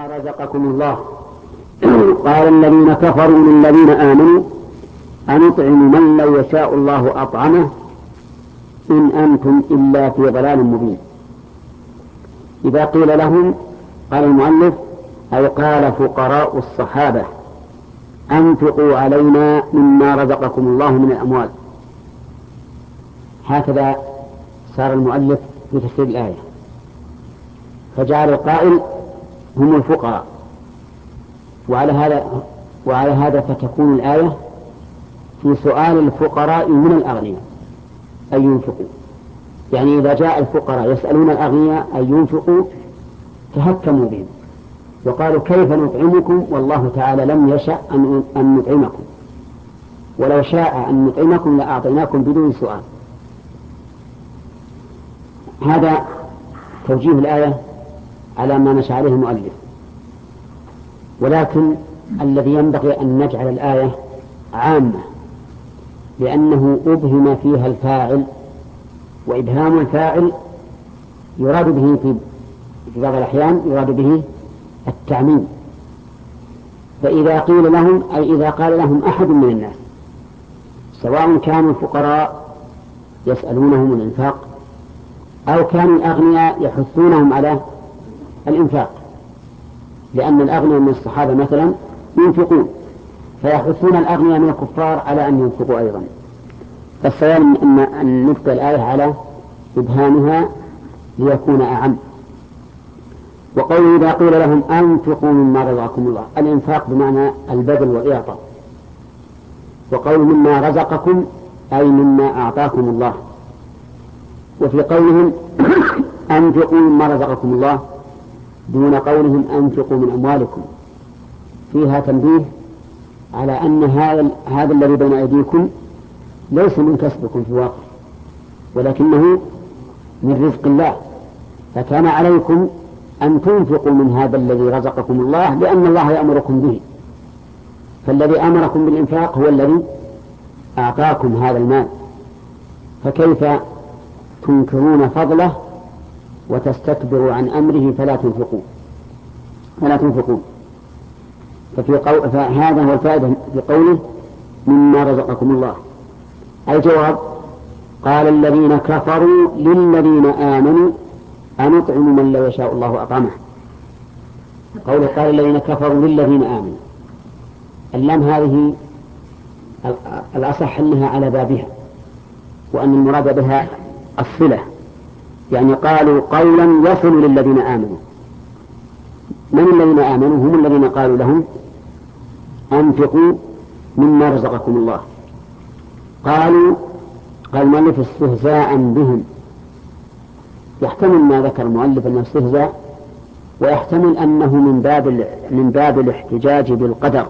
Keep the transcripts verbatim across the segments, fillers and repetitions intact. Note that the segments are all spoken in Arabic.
رزقكم الله. قال الذين كفروا للذين آمنوا أنطعم من لو يشاء الله أطعمه إن أنتم إلا في ضلال مبين. إذا قيل لهم، قال المؤلف أي قال فقراء الصحابة، أنفقوا علينا مما رزقكم الله من الأموال. هكذا صار المؤلف في تفسير الآية، فجعل القائل هم الفقراء، وعلى هذا وعلى هذا فتكون الآية في سؤال الفقراء من الأغنياء أن ينفقوا. يعني إذا جاء الفقراء يسألون الأغنياء أن ينفقوا تهكموا بهم وقالوا كيف نطعمكم والله تعالى لم يشأ أن نطعمكم، ولو شاء أن نطعمكم لأعطيناكم بدون سؤال. هذا توجيه الآية على ما نشأ عليه المؤلف، ولكن الذي ينبغي أن نجعل الآية عامة، لأنه أبهم فيها الفاعل، وإبهام الفاعل يراد به في بعض الأحيان يراد به التعميم. فإذا قيل لهم أي إذا قال لهم أحد من الناس، سواء كانوا الفقراء يسألونهم الإنفاق أو كانوا الأغنياء يحثونهم على الإنفاق، لأن الأغنياء من الصحابة مثلا ينفقون فيحثون الأغنياء من الكفار على أن ينفقوا أيضا. فالصواب أن نبقى الآية على إبهامها ليكون أعم. وقوله إذا قيل لهم أنفقوا مما رزقكم الله، الإنفاق بمعنى البذل والإعطاء، وقول مما رزقكم أي مما أعطاكم الله. وفي قولهم أنفقوا مما رزقكم الله دون قولهم أنفقوا من أموالكم فيها تنبيه على أن هذا هذا الذي بين أيديكم ليس من كسبكم في الواقع، ولكنه من رزق الله، فكان عليكم أن تنفقوا من هذا الذي رزقكم الله لأن الله يأمركم به. فالذي أمركم بالإنفاق هو الذي أعطاكم هذا المال، فكيف تنكرون فضله وتستكبروا عن أمره فلا تنفقون فلا تنفقون ففي قو... فهذا هو الفائدة في قوله مما رزقكم الله. الجواب قال الذين كفروا للذين آمنوا أنطعم من لو يشاء الله أطعمه. قوله قال الذين كفروا للذين آمنوا، اللام هذه الأصح أنها على بابها، وأن المراد بها الصلة، يعني قالوا قولا يصل للذين آمنوا. من الذين آمنوا؟ هم الذين قالوا لهم أنفقوا مما رزقكم الله. قالوا قال المؤلف استهزاء بهم، يحتمل ما ذكر المؤلف أنه استهزاء، ويحتمل أنه من باب من باب الاحتجاج بالقدر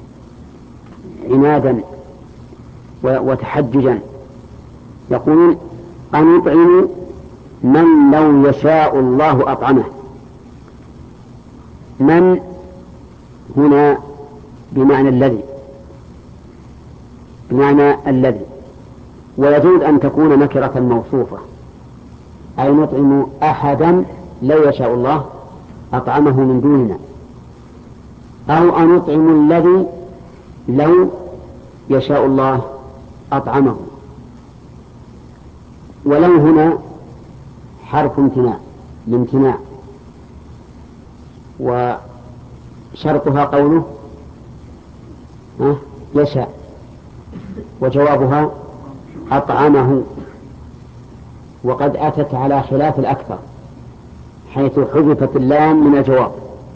عنادا وتحججا. يقول أنطعم من لو يشاء الله أطعمه. من هنا بمعنى الذي بمعنى الذي ويجوز أن تكون نكرة موصوفة، أي نطعم أحدا لو يشاء الله أطعمه من دوننا، أو أنطعم الذي لو يشاء الله أطعمه. ولو هنا حرف امتناع لامتناع، وشرطها قوله يشاء، وجوابها أطعمه، وقد أتت على خلاف الأكثر حيث حذفت اللام من الجواب،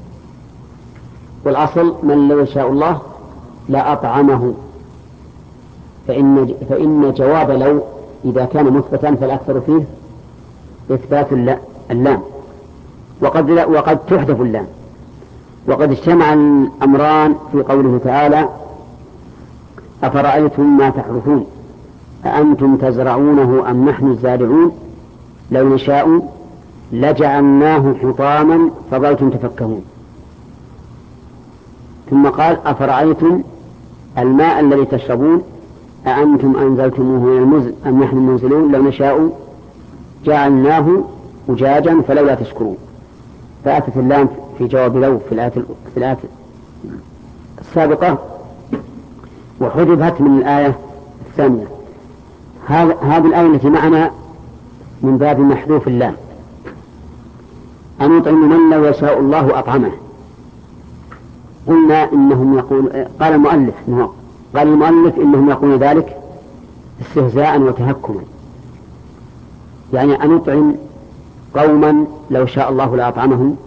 والأصل من لو يشاء الله لا أطعمه، فإن, فإن جواب لو إذا كان مثبتا فالأكثر فيه إثبات اللام، وقد, وقد تحذف اللام. وقد اجتمع الأمران في قوله تعالى أفرأيتم ما تحرثون أأنتم تزرعونه أم نحن الزارعون لو نشاء لجعلناه حطاما فظلتم تفكهون. ثم قال أفرأيتم الماء الذي تشربون أأنتم أنزلتموه من المزن أم نحن المنزلون لو نشاء جعلناه أجاجا فلولا تشكرون. فأتت اللام في جواب لو في الآية في الآية السابقة وحذفت من الآية الثانية. هذه الآية التي معنا من باب محذوف اللام. أن يطعم من لو يشاء الله أطعمه. قلنا إنهم يقول قال المؤلف قال المؤلف إنهم يقولون ذلك استهزاء وتهكما، يعني أن يطعم قوما لو شاء الله لأطعمهم،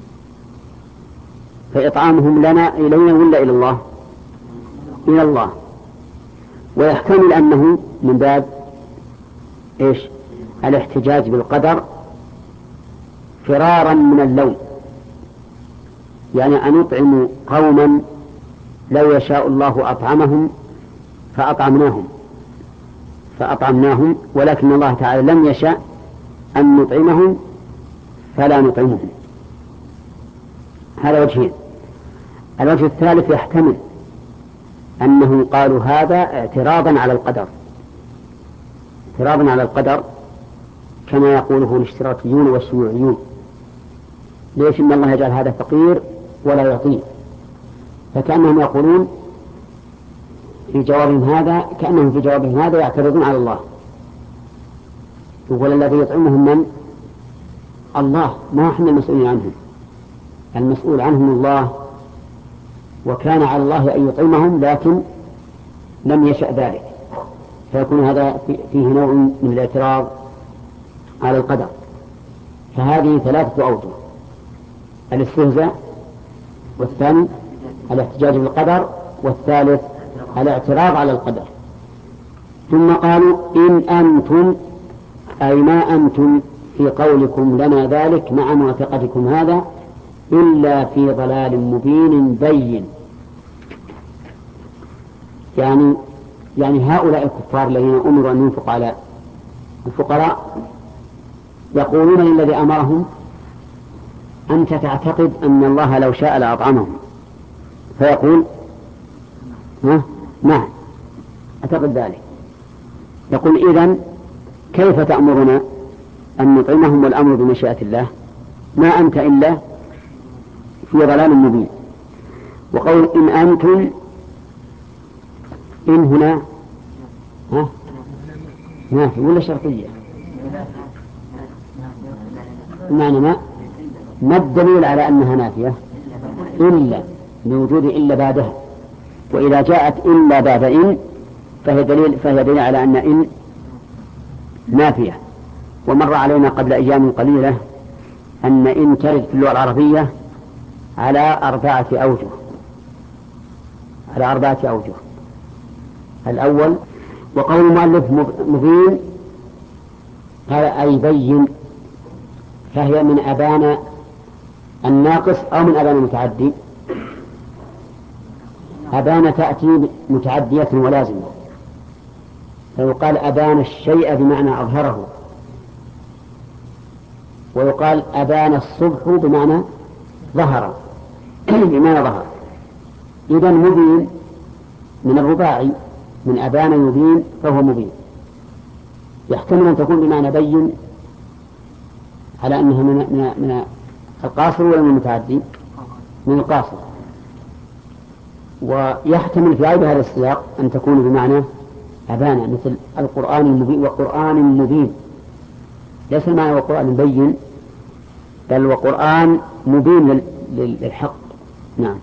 فإطعامهم لنا إلينا ولا إلى الله؟ إلى الله. ويحتمل أنه من باب إيش؟ الاحتجاج بالقدر فرارا من اللوم، يعني أن يطعم قوما لو يشاء الله أطعمهم فأطعمناهم فأطعمناهم ولكن الله تعالى لم يشاء أن نطعمهم فلا نطعمهم. هذا وجهين. الوجه الثالث يحتمل أنهم قالوا هذا اعتراضا على القدر، اعتراضا على القدر كما يقوله الاشتراكيون والشيوعيون. ليش إن الله يجعل هذا فقير ولا يعطيه؟ فكأنهم يقولون في جوابهم هذا كأنهم في جوابهم هذا يعترضون على الله. يقول الذي يطعمهم من؟ الله، ما احنا المسؤولين عنهم، المسؤول عنهم الله، وكان على الله أن يطعمهم لكن لم يشأ ذلك، فيكون هذا فيه نوع من الاعتراض على القدر. فهذه ثلاثة أوجه: الاستهزاء، والثاني الاحتجاج بالقدر، والثالث الاعتراض على القدر. ثم قالوا إن أنتم أي ما أنتم في قولكم لنا ذلك مع معتقدكم هذا إلا في ضلال مبين بين. يعني يعني هؤلاء الكفار الذين أمروا أن ينفقوا على الفقراء يقولون للذي أمرهم أنت تعتقد أن الله لو شاء لأطعمهم، فيقول ها نعم أعتقد ذلك. يقول إذن كيف تأمرنا أن نطعمهم والأمر بمشيئة الله؟ ما أنت إلا في ضلال مبين. وقول إن أنتم، إن هنا ها نافي ولا شرطية؟ معنى ما ما الدليل على أنها نافية؟ إلا بوجود إلا بعدها، وإذا جاءت إلا بعد إن فهي دليل فهي دليل على أن إن نافية. ومر علينا قبل أيام قليلة أن إن ترد في اللغة العربية على أربعة أوجه على أربعة أوجه. الأول وقول المؤلف مبين قال أي بين، فهي من أبان الناقص أو من أبان المتعدي. أبان تأتي متعدية ولازمة، فيقال أبان الشيء بمعنى أظهره، ويقال أبان الصبح بمعنى ظهر بمعنى ظهر. إذن مبين من الرباعي من أبان يبين فهو مبين. يحتمل أن تكون بمعنى بين على أنها من, من, من القاصر ولا من المتعدي؟ من القاصر. ويحتمل في غير هذا السياق أن تكون بمعنى أبان مثل القرآن المبين وقرآن مبين، ليس معنى وقرآن بين بل وقرآن مبين للحق. نعم.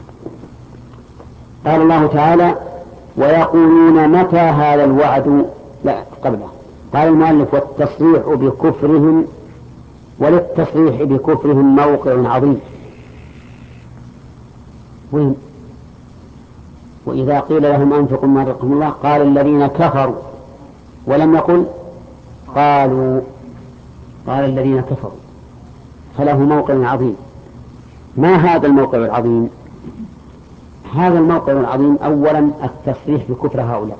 قال الله تعالى ويقولون متى هذا الوعد، لا قبله قال المؤلف والتصريح بكفرهم، وللتصريح بكفرهم موقع عظيم. وين؟ وإذا قيل لهم أنفقوا ما رزقكم الله قال الذين كفروا، ولم يقل قالوا، قال الذين كفروا، فله موقع عظيم. ما هذا الموقع العظيم؟ هذا الموقع العظيم أولا التصريح بكفر هؤلاء،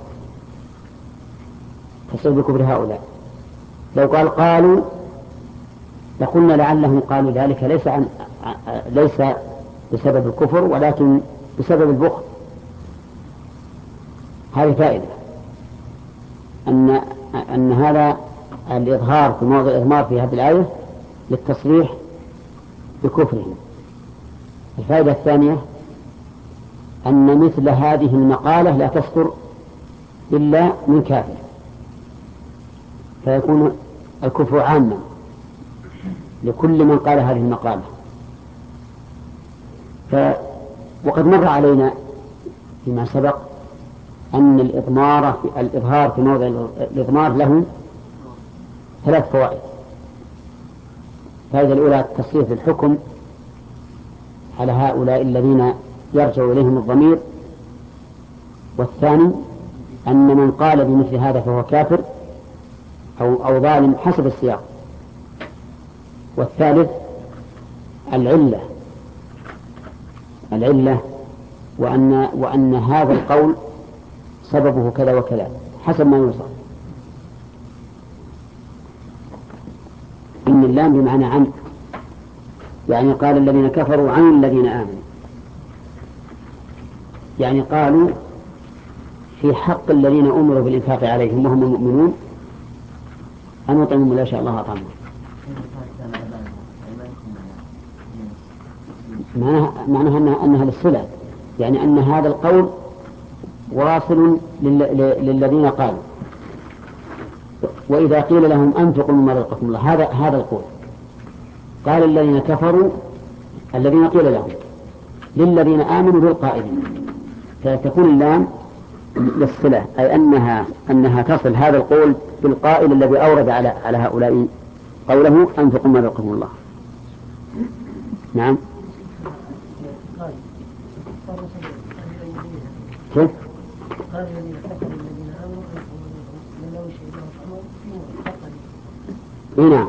التصريح بكفر هؤلاء. لو قال قالوا لقلنا لعلهم قالوا ذلك ليس عن ليس بسبب الكفر ولكن بسبب البخل. هذه فائدة أن أن هذا الإظهار في موضع الإضمار في هذه الآية للتصريح بكفرهم. الفائدة الثانية أن مثل هذه المقالة لا تصدر إلا من كافر، فيكون الكفر عاما لكل من قال هذه المقالة. ف... وقد مر علينا فيما سبق أن الإضمار في الإظهار في موضع الإضمار له ثلاث فوائد. الفائدة الأولى التصريف الحكم على هؤلاء الذين يرجع إليهم الضمير، والثاني أن من قال بمثل هذا فهو كافر أو, أو ظالم حسب السياق، والثالث العلة العلة وأن, وأن هذا القول سببه كذا وكذا حسب ما يوصف. إن اللام بمعنى عن، يعني قال الذين كفروا عن الذين آمنوا، يعني قالوا في حق الذين أمروا بالإنفاق عليهم وهم المؤمنون أن يطعموا لا شاء الله أطعمهم. معناها أنها, أنها للصلة، يعني أن هذا القول واصل للذين قالوا. وإذا قيل لهم أنفقوا مما رزقكم الله، هذا هذا القول قال الذين كفروا الذين قيل لهم للذين آمنوا بالقائلين، فتكون اللام للصلة، أي أنها أنها تصل هذا القول بالقائل الذي أورد على على هؤلاء قوله أنفقوا مما رزقكم الله. نعم. كيف؟ قال الذين كفروا الذين آمنوا من لو شيء الله نعم.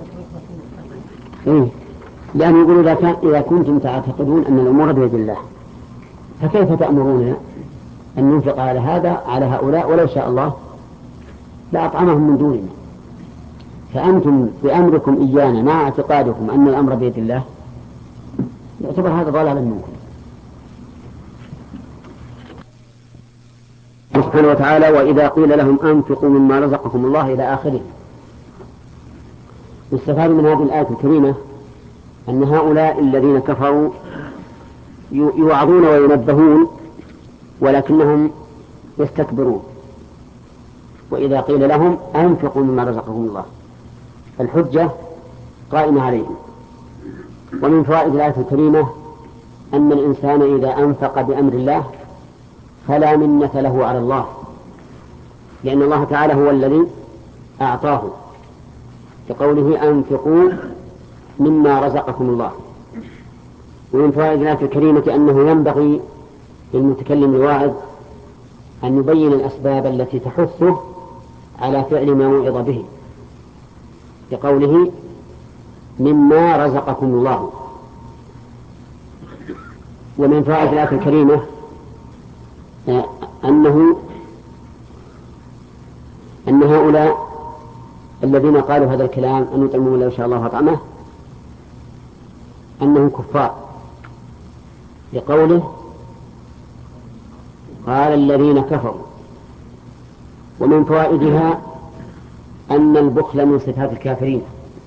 إيه؟ لأن يقول إذا كان إذا كنتم تعتقدون أن الأمور بيد الله فكيف تأمرون أن ننفق على هذا على هؤلاء ولو شاء الله لأطعمهم من دوننا؟ فأنتم بأمركم إيانا مع اعتقادكم أن الأمر بيد الله يعتبر هذا ضلالا منكم. سبحانه وتعالى وإذا قيل لهم أنفقوا مما رزقكم الله إلى آخره. يستفاد من هذه الآية الكريمة أن هؤلاء الذين كفروا يوعظون وينبهون ولكنهم يستكبرون. وإذا قيل لهم أنفقوا مما رزقكم الله الحجة قائمة عليهم. ومن فوائد الآية الكريمة أن الإنسان إذا أنفق بأمر الله فلا منة له على الله، لأن الله تعالى هو الذي أعطاه بقوله أنفقوا مما رزقكم الله. ومن فوائد الآية الكريمة أنه ينبغي للمتكلم الواعظ أن يبين الأسباب التي تحثه على فعل ما وعظ به بقوله مما رزقكم الله. ومن فوائد الآية الكريمة أنه أن هؤلاء الذين قالوا هذا الكلام أن يطعموا لو شاء الله أطعمه أنهم كفار، لقوله قال الذين كفروا. ومن فوائدها أن البخل من صفات الكافرين،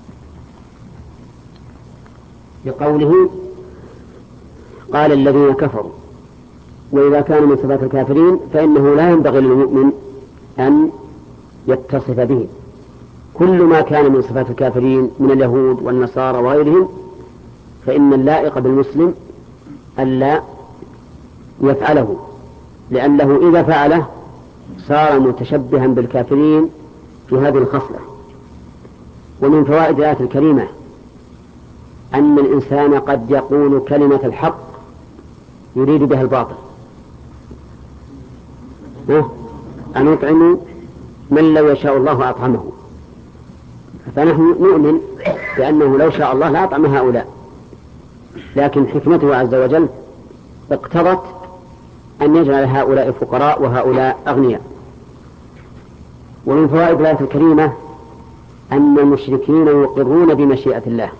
لقوله قال الذين كفروا. وإذا كان من صفات الكافرين فإنه لا ينبغي للمؤمن أن يتصف به. كل ما كان من صفات الكافرين من اليهود والنصارى وغيرهم فإن اللائق بالمسلم ألا يفعله، لأنه إذا فعله صار متشبها بالكافرين في هذه الخصلة. ومن فوائد الآية الكريمة أن الإنسان قد يقول كلمة الحق يريد بها الباطل. أن يطعموا من لو يشاء الله أطعمه، فنحن نؤمن بأنه لو شاء الله لا أطعم هؤلاء، لكن حكمته عز وجل اقتضت أن يجعل هؤلاء فقراء وهؤلاء أغنياء. ومن فوائد الآية الكريمة أن المشركين يقرون بمشيئة الله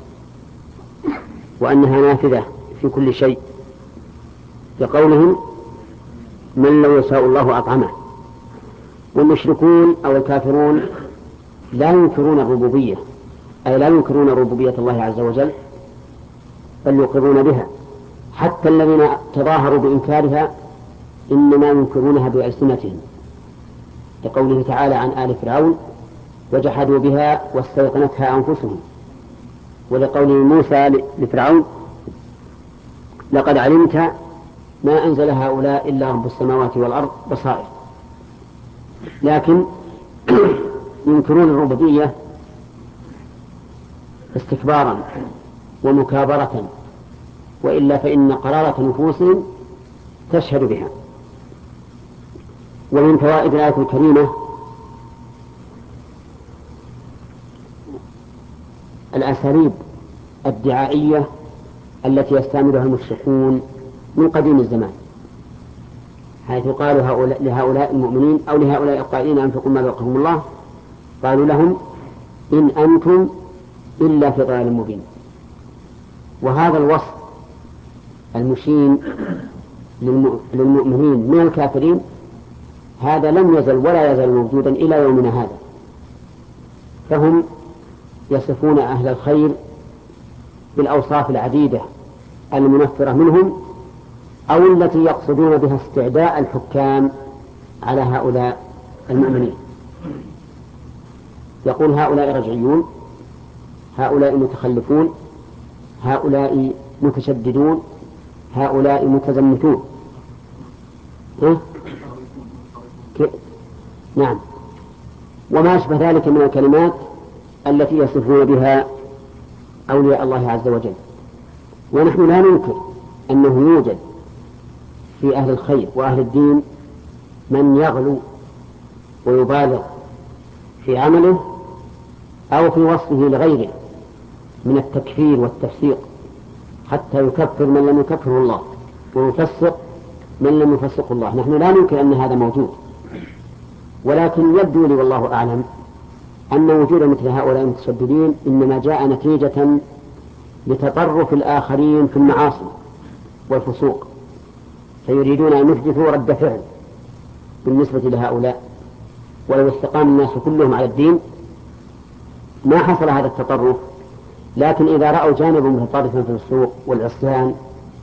وأنها نافذة في كل شيء، بقولهم من لو يشاء الله أطعمه. والمشركون أو الكافرون لا ينكرون الربوبية، أي لا ينكرون ربوبية الله عز وجل، بل يقرون بها، حتى الذين تظاهروا بإنكارها إنما ينكرونها بألسنتهم، لقوله تعالى عن آل فرعون وجحدوا بها واستيقنتها أنفسهم، ولقوله موسى لفرعون لقد علمت ما أنزل هؤلاء إلا رب السماوات والأرض بصائر. لكن ينكرون الربوبية استكبارا ومكابرة، وإلا فإن قرارة نفوسهم تشهد بها. ومن فوائد الآية الكريمة الأساليب الدعائية التي يستعملها المشركون من قديم الزمان، حيث قالوا هؤلاء لهؤلاء المؤمنين أو لهؤلاء القائلين أنفقوا ما رزقكم الله، قالوا لهم إن أنتم إلا في ضلال مبين. وهذا الوصف المشين للمؤمنين من الكافرين هذا لم يزل ولا يزال موجودا إلى يومنا هذا، فهم يصفون أهل الخير بالأوصاف العديدة المنفرة منهم، أو التي يقصدون بها استعداء الحكام على هؤلاء المؤمنين. يقول هؤلاء رجعيون، هؤلاء متخلفون، هؤلاء متشددون، هؤلاء متزمتون. ها؟ نعم، وما أشبه ذلك من الكلمات التي يصفون بها أولياء الله عز وجل. ونحن لا ننكر أنه يوجد في أهل الخير وأهل الدين من يغلو ويبالغ في عمله أو في وصفه لغيره من التكفير والتفسيق، حتى يكفر من لم يكفره الله ويفسق من لم يفسقه الله. نحن لا ننكر أن هذا موجود، ولكن يبدو لي والله أعلم أن وجود مثل هؤلاء المتشددين إنما جاء نتيجة لتطرف الآخرين في المعاصي والفسوق، فيريدون أن يحدثوا رد فعل بالنسبة لهؤلاء. ولو استقام الناس كلهم على الدين ما حصل هذا التطرف، لكن إذا رأوا جانبا متطرفا في السوق والعصيان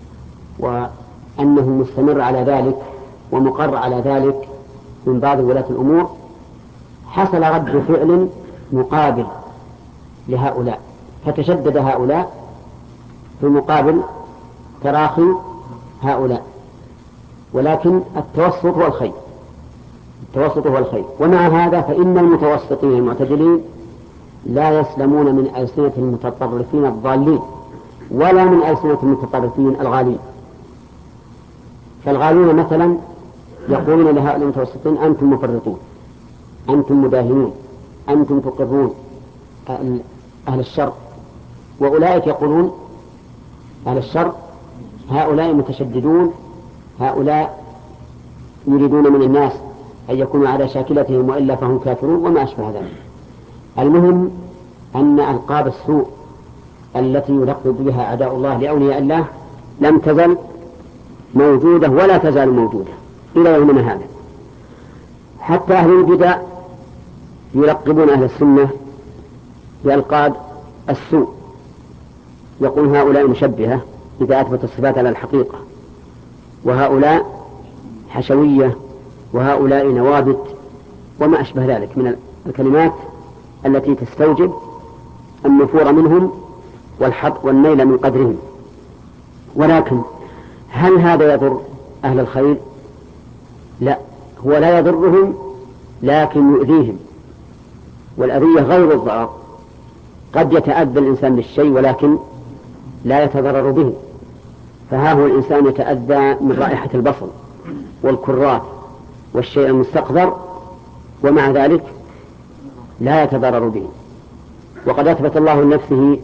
وأنه مستمر على ذلك ومقر على ذلك من بعض ولاة الأمور، حصل رد فعل مقابل لهؤلاء، فتشدد هؤلاء في مقابل تراخي هؤلاء. ولكن التوسط هو الخير، التوسط هو الخير. ومع هذا فإن المتوسطين المعتدلين لا يسلمون من ألسنة المتطرفين الضالين ولا من ألسنة المتطرفين الغالين. فالغالون مثلا يقولون لهؤلاء المتوسطين أنتم مفرطون، أنتم مداهنون، أنتم تقرون أهل الشر، وأولئك يقولون أهل الشر هؤلاء متشددون، هؤلاء يريدون من الناس أن يكونوا على شاكلتهم وإلا فهم كافرون وما أشبه ذلك. المهم أن ألقاب السوء التي يلقب بها أعداء الله لأولياء الله لم تزل موجودة ولا تزال موجودة إلى يومنا هذا. حتى أهل البدع يلقبون أهل السنة بألقاب السوء، يقول هؤلاء مشبهة إذا أثبت الصفات على الحقيقة، وهؤلاء حشوية، وهؤلاء نوابت، وما أشبه ذلك من الكلمات التي تستوجب النفور منهم والحط والنيل من قدرهم. ولكن هل هذا يضر أهل الخير؟ لا، هو لا يضرهم لكن يؤذيهم، والأذية غير الضرر. قد يتأذى الإنسان بالشيء ولكن لا يتضرر به، فها هو الإنسان يتأذى من رائحة البصل والكرات والشيء المستقذر ومع ذلك لا يتضرر به. وقد أثبت الله لنفسه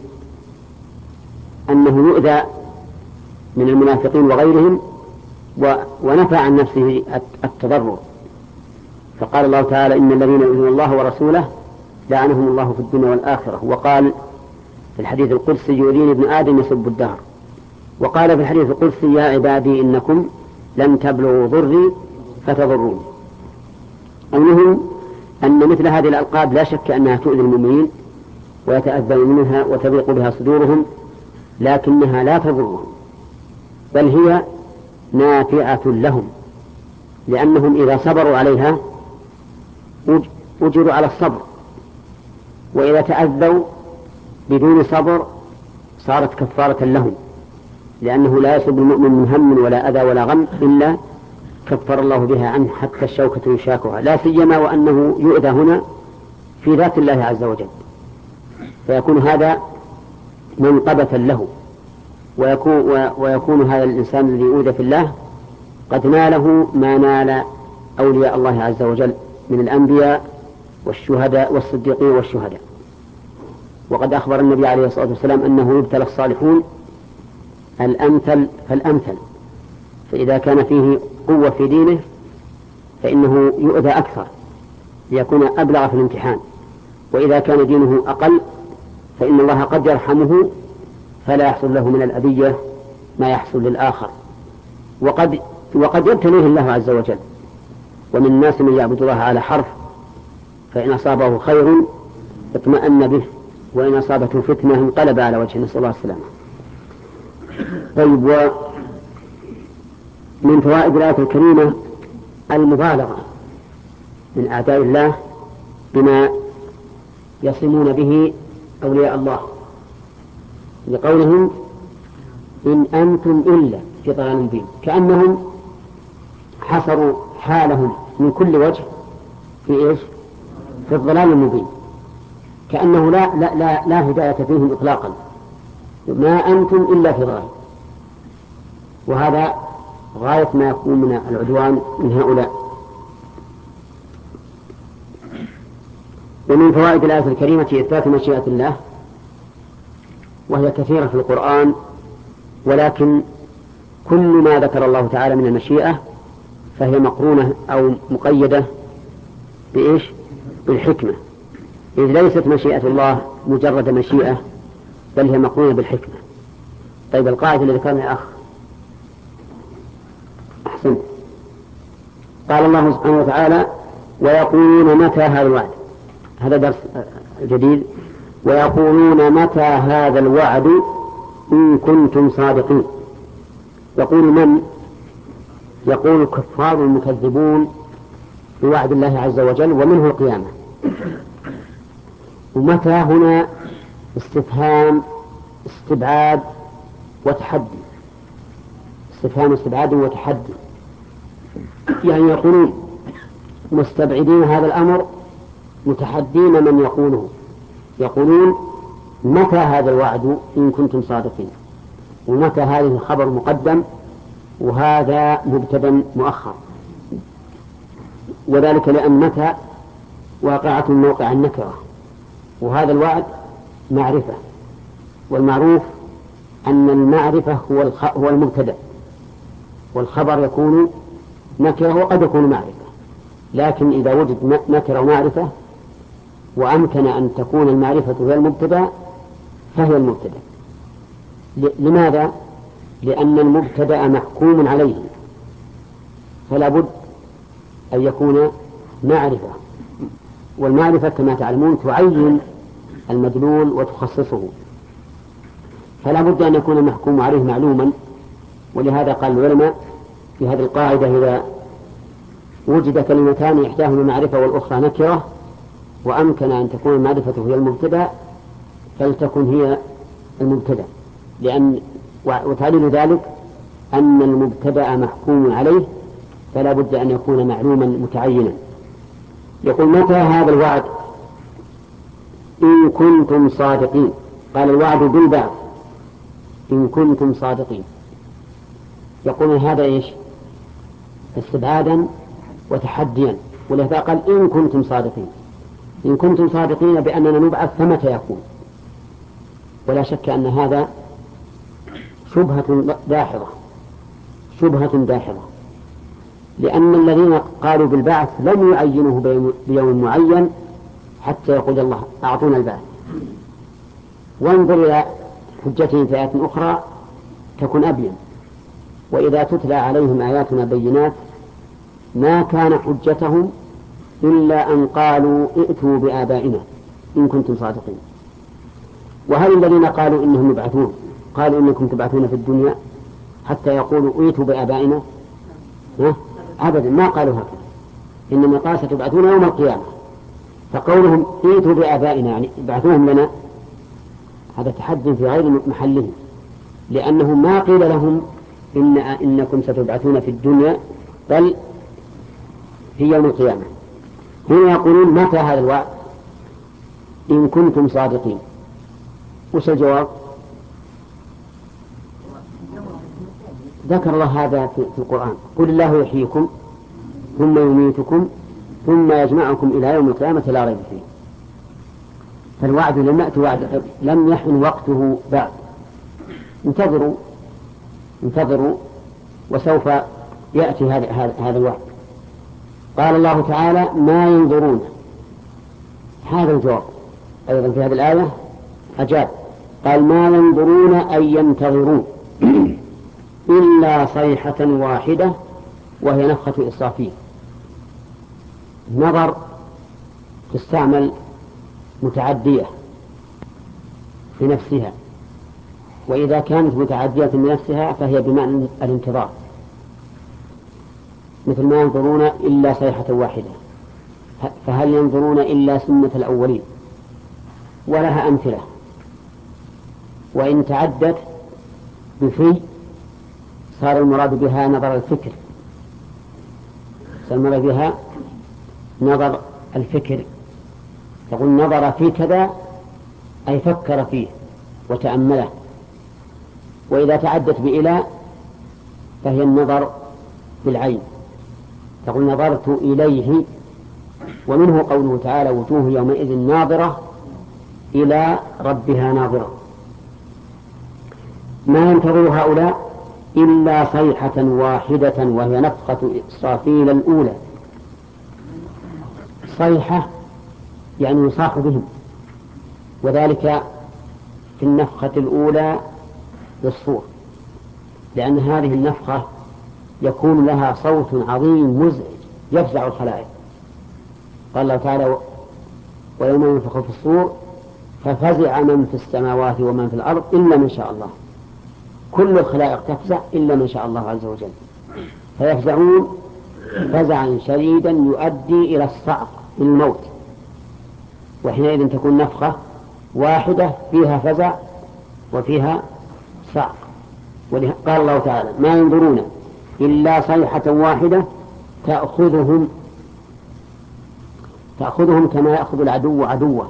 أنه يؤذى من المنافقين وغيرهم ونفى عن نفسه التضرر، فقال الله تعالى إن الذين يؤذون الله ورسوله لعنهم الله في الدنيا والآخرة. وقال في الحديث القدسي يؤذيني ابن آدم يسب الدهر. وقال في الحديث القدسي يا عبادي إنكم لن تبلغوا ضري فتضرون. المهم أن مثل هذه الألقاب لا شك أنها تؤذي المؤمنين ويتأذون منها وتضيق بها صدورهم، لكنها لا تضرهم، بل هي نافعة لهم، لأنهم إذا صبروا عليها أجروا على الصبر، وإذا تأذوا بدون صبر صارت كفارة لهم، لأنه لا يصب المؤمن من هم ولا أذى ولا غم إلا كفر الله بها عنه حتى الشوكة يشاكها، لا سيما وأنه يؤذى هنا في ذات الله عز وجل، فيكون هذا منقبة له، ويكون, ويكون هذا الإنسان الذي أوذى في الله قد ناله ما نال أولياء الله عز وجل من الأنبياء والشهداء والصديقين والشهداء. وقد أخبر النبي عليه الصلاة والسلام أنه يبتلى الصالحون الأمثل فالأمثل، فإذا كان فيه قوة في دينه فإنه يؤذى أكثر ليكون أبلغ في الامتحان، وإذا كان دينه أقل فإن الله قد يرحمه فلا يحصل له من الأذية ما يحصل للآخر. وقد, وقد يبتليه الله عز وجل، ومن الناس من يعبد الله على حرف، فإن أصابه خير اطمأن به، وإن أصابته فتنة انقلب على وجهه، نسأل الله السلامة. طيب، ومن فوائد الآية الكريمة المبالغة من أعداء الله بما يصمون به أولياء الله، لقولهم إن أنتم إلا في ضلال مبين، كأنهم حصروا حالهم من كل وجه في إيش؟ في الضلال المبين، كأنه لا, لا, لا, لا هداية فيهم إطلاقا، ما أنتم إلا في ضلال. وهذا غاية ما يكون من العدوان من هؤلاء. ومن فوائد الآية الكريمة إثبات مشيئة الله، وهي كثيرة في القرآن، ولكن كل ما ذكر الله تعالى من المشيئة فهي مقرونة أو مقيدة بإيش؟ بالحكمة، إذ ليست مشيئة الله مجرد مشيئة، بل هي مقرونة بالحكمة. طيب، القاعدة اللي ذكرنا يا أخ أحسن. قال الله سبحانه وتعالى ويقولون متى هذا الوعد، هذا درس جديد، ويقولون متى هذا الوعد إن كنتم صادقين. يقول من؟ يقول الكفار المكذبون بوعد الله عز وجل ومنه القيامة. ومتى هنا استفهام استبعاد وتحدي، استفهام استبعاد وتحدي، يعني يقولون مستبعدين هذا الأمر متحدين من يقوله، يقولون متى هذا الوعد إن كنتم صادقين، ومتى هذه خبر مقدم وهذا مبتدا مؤخر، وذلك لأن متى واقعة موقع النكرة، وهذا الوعد معرفة، والمعروف أن المعرفة هو هو المبتدأ، والخبر يكون نكرة وقد يكون معرفة، لكن إذا وجد نكرة ومعرفة وأمكن أن تكون المعرفة هي المبتدأ فهي المبتدأ. لماذا؟ لأن المبتدأ محكوم عليه، فلا بد أن يكون معرفة، والمعرفة كما تعلمون تعين المدلول وتخصصه، فلا بد أن يكون المحكوم عليه معلوما. ولهذا قال العلماء في هذه القاعدة إذا وجد كلمتان إحداهما معرفة والأخرى نكرة وأمكن أن تكون المعرفة هي المبتدأ فلتكن هي المبتدأ، لأن وتعليل ذلك أن المبتدأ محكوم عليه فلا بد أن يكون معلوما متعينا. يقول متى هذا الوعد إن كنتم صادقين، قال الوعد بالبعث إن كنتم صادقين، يقول هذا إيش؟ استبعادا وتحديا، ولهذا قال إن كنتم صادقين، إن كنتم صادقين بأننا نبعث فمتى يكون؟ ولا شك أن هذا شبهة داحضة، شبهة داحضة، لأن الذين قالوا بالبعث لم يعينوه بيوم معين حتى يقول الله أعطونا البعث. وانظر إلى حجتهم في آيات أخرى تكون أبين، وإذا تتلى عليهم آياتنا بينات ما كان حجتهم إلا أن قالوا ائتوا بآبائنا إن كنتم صادقين. وهل الذين قالوا إنهم يبعثون قالوا إنكم تبعثون في الدنيا حتى يقولوا أويتوا بآبائنا؟ أبدا ما قالوا هكذا، إنما قال ستبعثون يوم القيامة. فقولهم أويتوا بآبائنا يعني ابعثوهم لنا، هذا تحدي في غير محله، لأنه ما قيل لهم إن إنكم ستبعثون في الدنيا بل في يوم القيامة. هنا يقولون متى هذا الوعد إن كنتم صادقين؟ وش الجواب؟ ذكر الله هذا في القرآن، قل الله يحييكم ثم يميتكم ثم يجمعكم إلى يوم القيامة لا ريب فيه. فالوعد لم يأتي وعد، لم يحن وقته بعد. انتظروا انتظروا وسوف يأتي هذا هذا الوعد. قال الله تعالى ما ينظرون، هذا الجواب أيضا في هذه الآية أجاب، قال ما ينظرون أي ينتظرون إلا صيحة واحدة وهي نفخة إسرافيل. نظر تستعمل متعدية في نفسها، وإذا كانت متعدية بنفسها فهي بمعنى الانتظار، مثل ما ينظرون إلا صيحة واحدة، فهل ينظرون إلا سنة الأولين؟ ولها أمثلة. وإن تعدت بفي صار المراد بها نظر الفكر، صار المراد بها نظر الفكر، تقول نظر في كذا أي فكر فيه وتأمله. وإذا تعدت بإلى فهي النظر بالعين، تقول نظرت إليه. ومنه قوله تعالى وجوه يومئذ ناظرة إلى ربها ناظرة. ما ينتظر هؤلاء إلا صيحة واحدة وهي نفخة إسرافيل الأولى. صيحة يعني يصاح بهم، وذلك في النفخة الأولى بالصور، لأن هذه النفخة يكون لها صوت عظيم مزعج يفزع الخلائق. قال الله تعالى ويوم ينفخ في الصور ففزع من في السماوات ومن في الأرض إلا من شاء الله. كل الخلائق تفزع إلا من شاء الله عز وجل، فيفزعون فزعا شديدا يؤدي إلى الصعق الموت. وحينئذ تكون نفخة واحدة فيها فزع وفيها صعق. قال الله تعالى ما ينظرون إلا صيحة واحدة تأخذهم تأخذهم كما يأخذ العدو عدوه،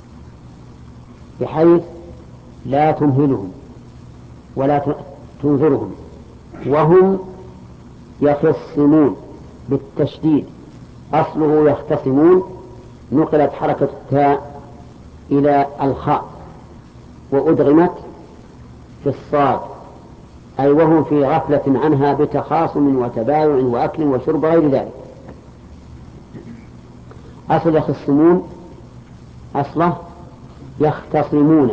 بحيث لا تمهلهم ولا تنظرهم، وهم يخصمون بالتشديد، أصله يختصمون، نقلت حركة التاء إلى الخاء وأدغمت في الصاد، أي وهم في غفلة عنها بتخاصم وتبايع وأكل وشرب غير ذلك. أصل يخصمون أصله يختصمون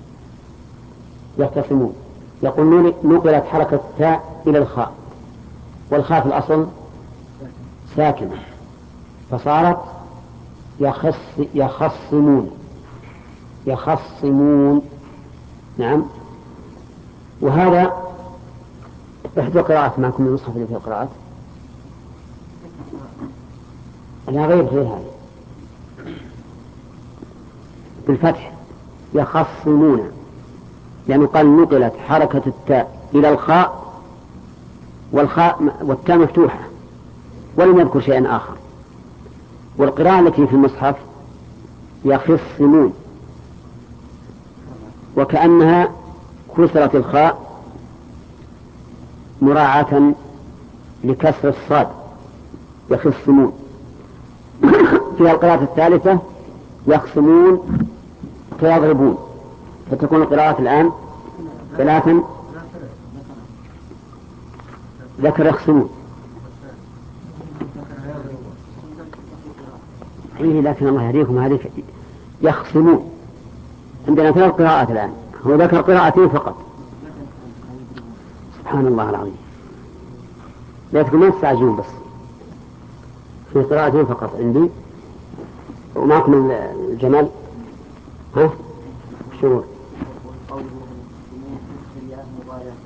يختصمون يقولون نقلت حركة التاء إلى الخاء، والخاء في الأصل ساكنة فصارت يخص يخصمون يخصمون نعم. وهذا إحدى قراءات معكم من المصحف اللي في القراءات لا غير غير هذا بالفتح يخصمون، لأنه يعني قال نقلت حركة التاء إلى الخاء والخاء والتاء مفتوحة ولم يذكر شيئا آخر. والقراءة التي في المصحف يخصمون وكأنها كسرت الخاء مراعاة لكسر الصاد يخصمون. في القراءة الثالثة يخصمون فيضربون، فتكون القراءة الآن ثلاثا ذكر يخصمون إيه، لكن الله يهديكم هذه يخصمون. عندنا ثلاث قراءات الآن، هو ذكر قراءتين فقط. سبحان الله العظيم، لا تكون ما تستعجلون، بس في قراءتين فقط عندي. ومعكم الجمال ها شروط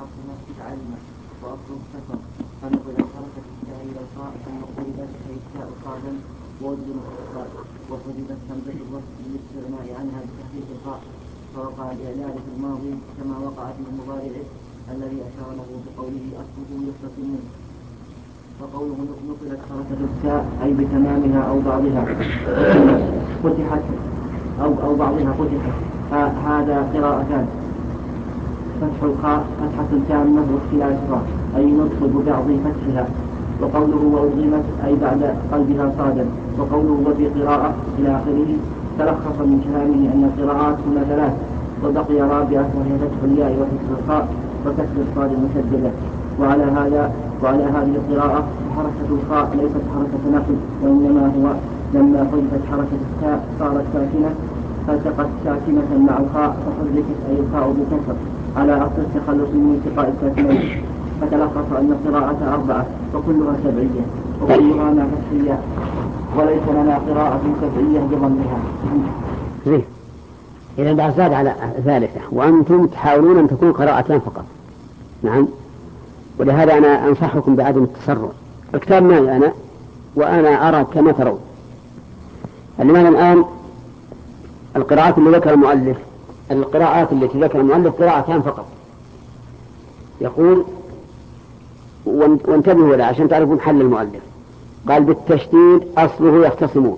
حصل تعلم وأصل السفر فنقل الحركة التاء إلى الخاء ثم قلبت التاء صادا ووجدت الصاد وحذفت همزة الوصل للاستغناء عنها بتحريك الخاء فوقع الإعلان في الماضي كما وقع في المضارع الذي أشار له بقوله أصله يختصمون. وقوله نقلت حركة التاء أي بتمامها أو بعضها فتحت أو أو بعضها فتحت هذا قراءتان فتح الخاء فتحة تامة واختلافها أي نطق ببعض فتحها. وقوله وأضغمت أي بعد قلبها صادا. وقوله وفي قراءة إلى آخره تلخص من كلامه أن القراءات هنا ثلاث وبقي رابعة وهي فتح الياء وفتح الخاء وكسر الصاد المشددة. وعلى هذا وعلى هذه القراءة حركة الخاء ليست حركة نقل وإنما هو لما حذفت حركة التاء صارت ساكنة فالتقت ساكنة مع الخاء فحركت أي الخاء بكسر على أصل التخلص من التقاء الساكنين. فتلخص أن القراءة أربعة وكلها سبعية وكلها مع فتح الياء وليس لنا قراءة سبعية بضمها. إذا بعد زاد على ثالثة وأنتم تحاولون أن تكون قراءتان فقط. نعم. ولهذا أنا أنصحكم بعدم التسرع. الكتاب معي أنا وأنا أرى كما ترون. الإمام الآن القراءات اللي ذكر المؤلف القراءات التي ذكر المؤلف قراءتان فقط. يقول وانتبهوا له عشان تعرفون حل المؤلف. قال بالتشديد أصله يختصمون.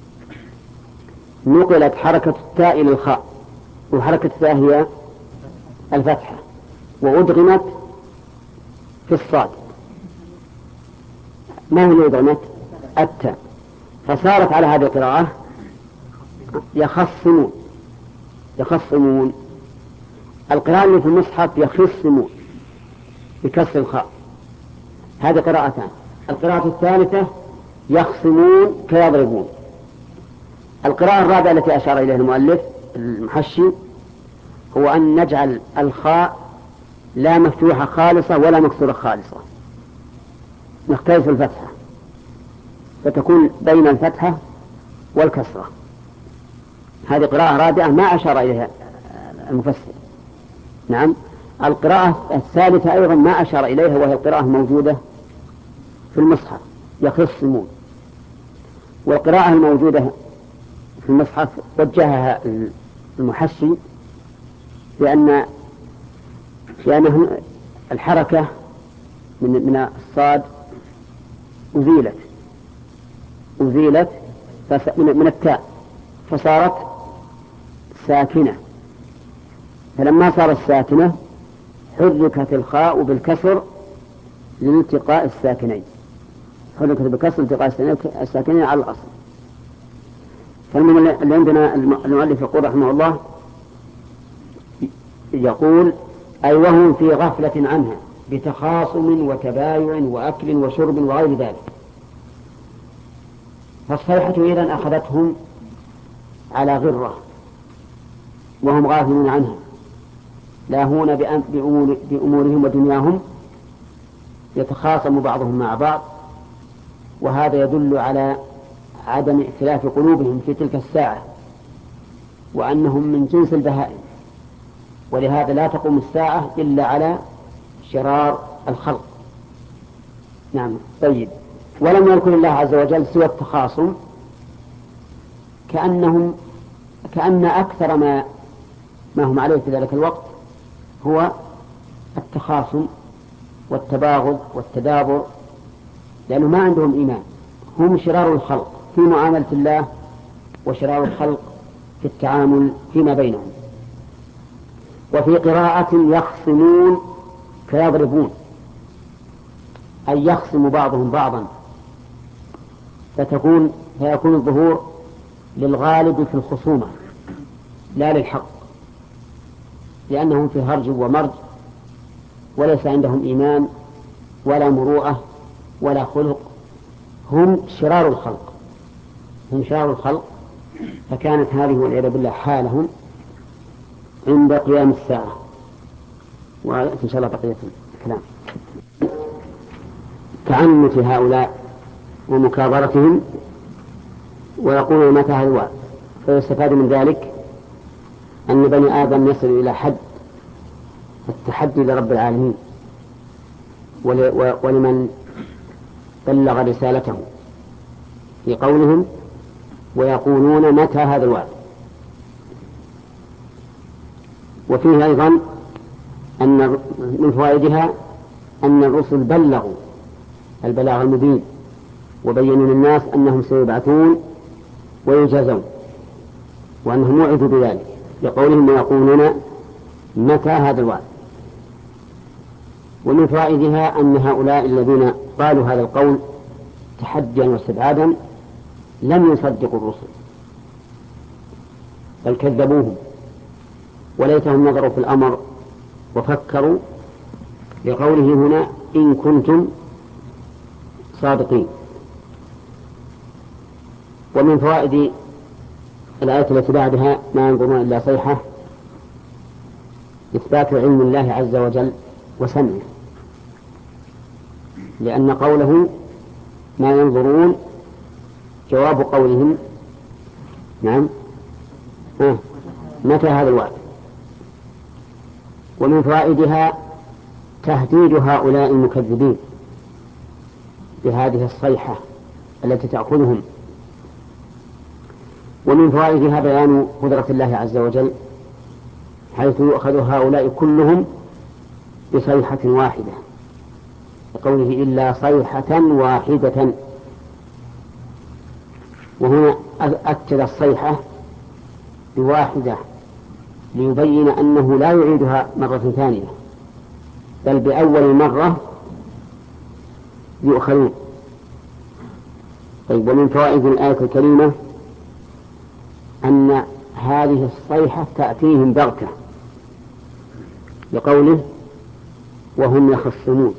نقلت حركة التاء إلى الخاء وحركة التاء هي الفتحة وأدغمت في الصاد. ما هي اللي أدغمت؟ التاء. فصارت على هذه القراءة يخصمون يخصمون. القراءة اللي في المصحف يخصمون بكسر الخاء. هذه قراءتان. القراءة الثالثة يخصمون كيضربون. القراءة الرابعة التي أشار إليها المؤلف المحشي هو أن نجعل الخاء لا مفتوحة خالصة ولا مكسورة خالصة نختلف الفتحة فتكون بين الفتحة والكسرة. هذه قراءة رابعة ما أشار إليها المفسر. نعم. القراءة الثالثة أيضا ما أشار إليها وهي القراءة موجودة في المصحف يخصمون. والقراءة الموجودة في المصحف وجهها المحشي لأن لأن الحركة من من الصاد أزيلت أزيلت من التاء فصارت ساكنة. فلما صارت ساكنة حركت الخاء بالكسر لالتقاء الساكنين. حركت بالكسر لالتقاء الساكنين على الأصل. فاللي عندنا المؤلف يقول رحمه الله يقول أي وهم في غفلة عنها بتخاصم وتبايع وأكل وشرب وغير ذلك. فالصيحة إذن أخذتهم على غرة وهم غافلون عنها لاهون بأمور بأمورهم ودنياهم يتخاصم بعضهم مع بعض. وهذا يدل على عدم ائتلاف قلوبهم في تلك الساعة وأنهم من جنس البهائم. ولهذا لا تقوم الساعة إلا على شرار الخلق. نعم. طيب. ولم يذكر الله عز وجل سوى التخاصم كأنهم كأن أكثر ما ما هم عليه في ذلك الوقت هو التخاصم والتباغض والتدابر لأنه ما عندهم إيمان. هم شرار الخلق في معاملة الله وشرار الخلق في التعامل فيما بينهم. وفي قراءة يخصمون فيضربون أي يخصم بعضهم بعضا فتكون فيكون الظهور للغالب في الخصومة لا للحق لأنهم في هرج ومرج وليس عندهم إيمان ولا مروءة ولا خلق. هم شرار الخلق هم شرار الخلق. فكانت هذه والعياذ بالله حالهم عند قيام الساعة. وإن شاء الله بقية الكلام. تعنت هؤلاء ومكابرتهم ويقولون متى هذا. فيستفاد من ذلك أن بني آدم يصل إلى حد التحدي تحدي لرب العالمين ولمن بلغ رسالته في قولهم ويقولون متى هذا الوعد. وفيه أيضا أن من فوائدها أن الرسل بلغوا البلاغ المبين وبينوا للناس أنهم سيبعثون ويجازون وأنهم وعدوا بذلك لقولهم ويقولون متى هذا الوعد. ومن فوائدها أن هؤلاء الذين قالوا هذا القول تحديا واستبعادا لم يصدقوا الرسل بل كذبوهم، وليتهم نظروا في الأمر وفكروا لقوله هنا إن كنتم صادقين. ومن فوائد الآية التي بعدها ما ينظرون إلا صيحة إثبات علم الله عز وجل وسمعه، لأن قوله ما ينظرون جواب قولهم نعم آه. متى هذا الوعد. ومن فوائدها تهديد هؤلاء المكذبين بهذه الصيحة التي تأخذهم. ومن فوائدها بيان قدرة الله عز وجل حيث يؤخذ هؤلاء كلهم بصيحة واحدة لقوله إلا صيحة واحدة، وهنا أكد الصيحة بواحدة ليبين أنه لا يعيدها مرة ثانية بل بأول مرة يؤخذون. طيب ومن فوائد الآية الكريمة أن هذه الصيحة تأتيهم بغتة لقوله وهم يخصمون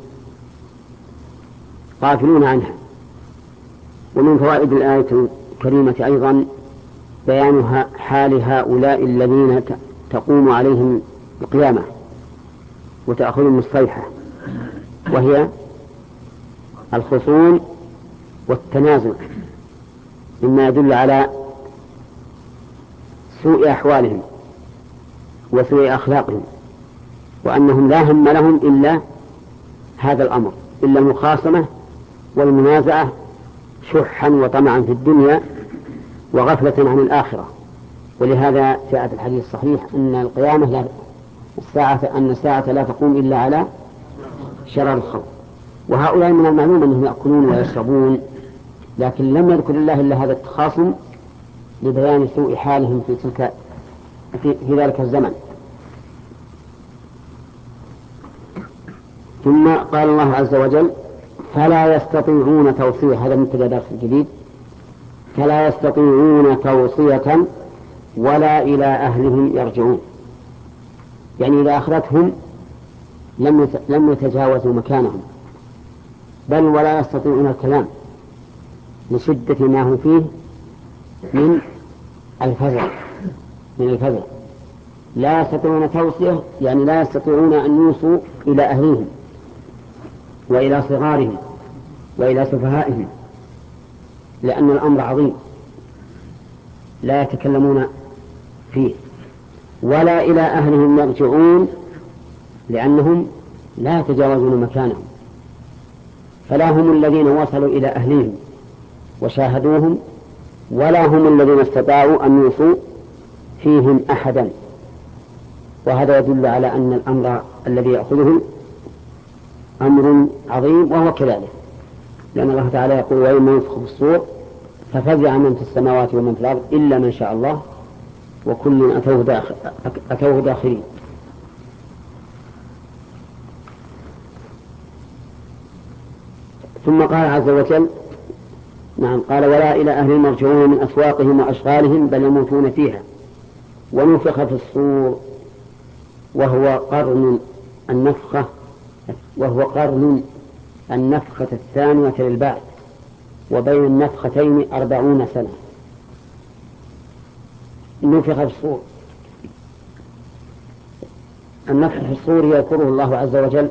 غافلون عنها. ومن فوائد الآية الكريمة أيضا بيان حال هؤلاء الذين تقوم عليهم القيامة وتأخذهم الصيحة، وهي الخصوم والتنازع، مما يدل على سوء أحوالهم وسوء أخلاقهم، وأنهم لا هم لهم إلا هذا الأمر إلا المخاصمة والمنازعة شحا وطمعا في الدنيا وغفلة عن الآخرة. ولهذا جاء في الحديث الصحيح أن القيامة لا الساعة أن الساعة لا تقوم إلا على شرار الخلق. وهؤلاء من المعلوم أنهم يأكلون ويشربون، لكن لم يذكر الله إلا هذا التخاصم لبيان سوء حالهم في تلك في, في ذلك الزمن. ثم قال الله عز وجل فلا يستطيعون توصية، هذا مبتدأ درس جديد، فلا يستطيعون توصية ولا إلى أهلهم يرجعون، يعني إذا أخذتهم لم لم يتجاوزوا مكانهم بل ولا يستطيعون الكلام لشدة ما هم فيه من الفزع من الفزع لا يستطيعون توصية يعني لا يستطيعون أن يوصوا إلى أهلهم وإلى صغارهم وإلى سفهائهم، لأن الأمر عظيم لا يتكلمون فيه، ولا إلى أهلهم يرجعون لأنهم لا يتجاوزون مكانهم، فلا هم الذين وصلوا إلى أهلهم وشاهدوهم ولا هم الذين استطاعوا أن يوصوا فيهم أحدا. وهذا يدل على أن الأمر الذي يأخذهم أمر عظيم، وهو كذلك، لأن الله تعالى يقول ويوم ينفخ في الصور ففزع من في السماوات ومن في الأرض إلا من شاء الله وكل أتوه, داخل أتوه داخلين. ثم قال عز وجل نعم قال ولا إلى أهل يرجعون من أسواقهم وأشغالهم بل يموتون فيها. ونفخ في الصور وهو قرن النفخة وهو قرن النفخة الثانية للبعث، وبين النفختين أربعون سنة. نفخ في الصور، النفخ في الصور يذكره الله عز وجل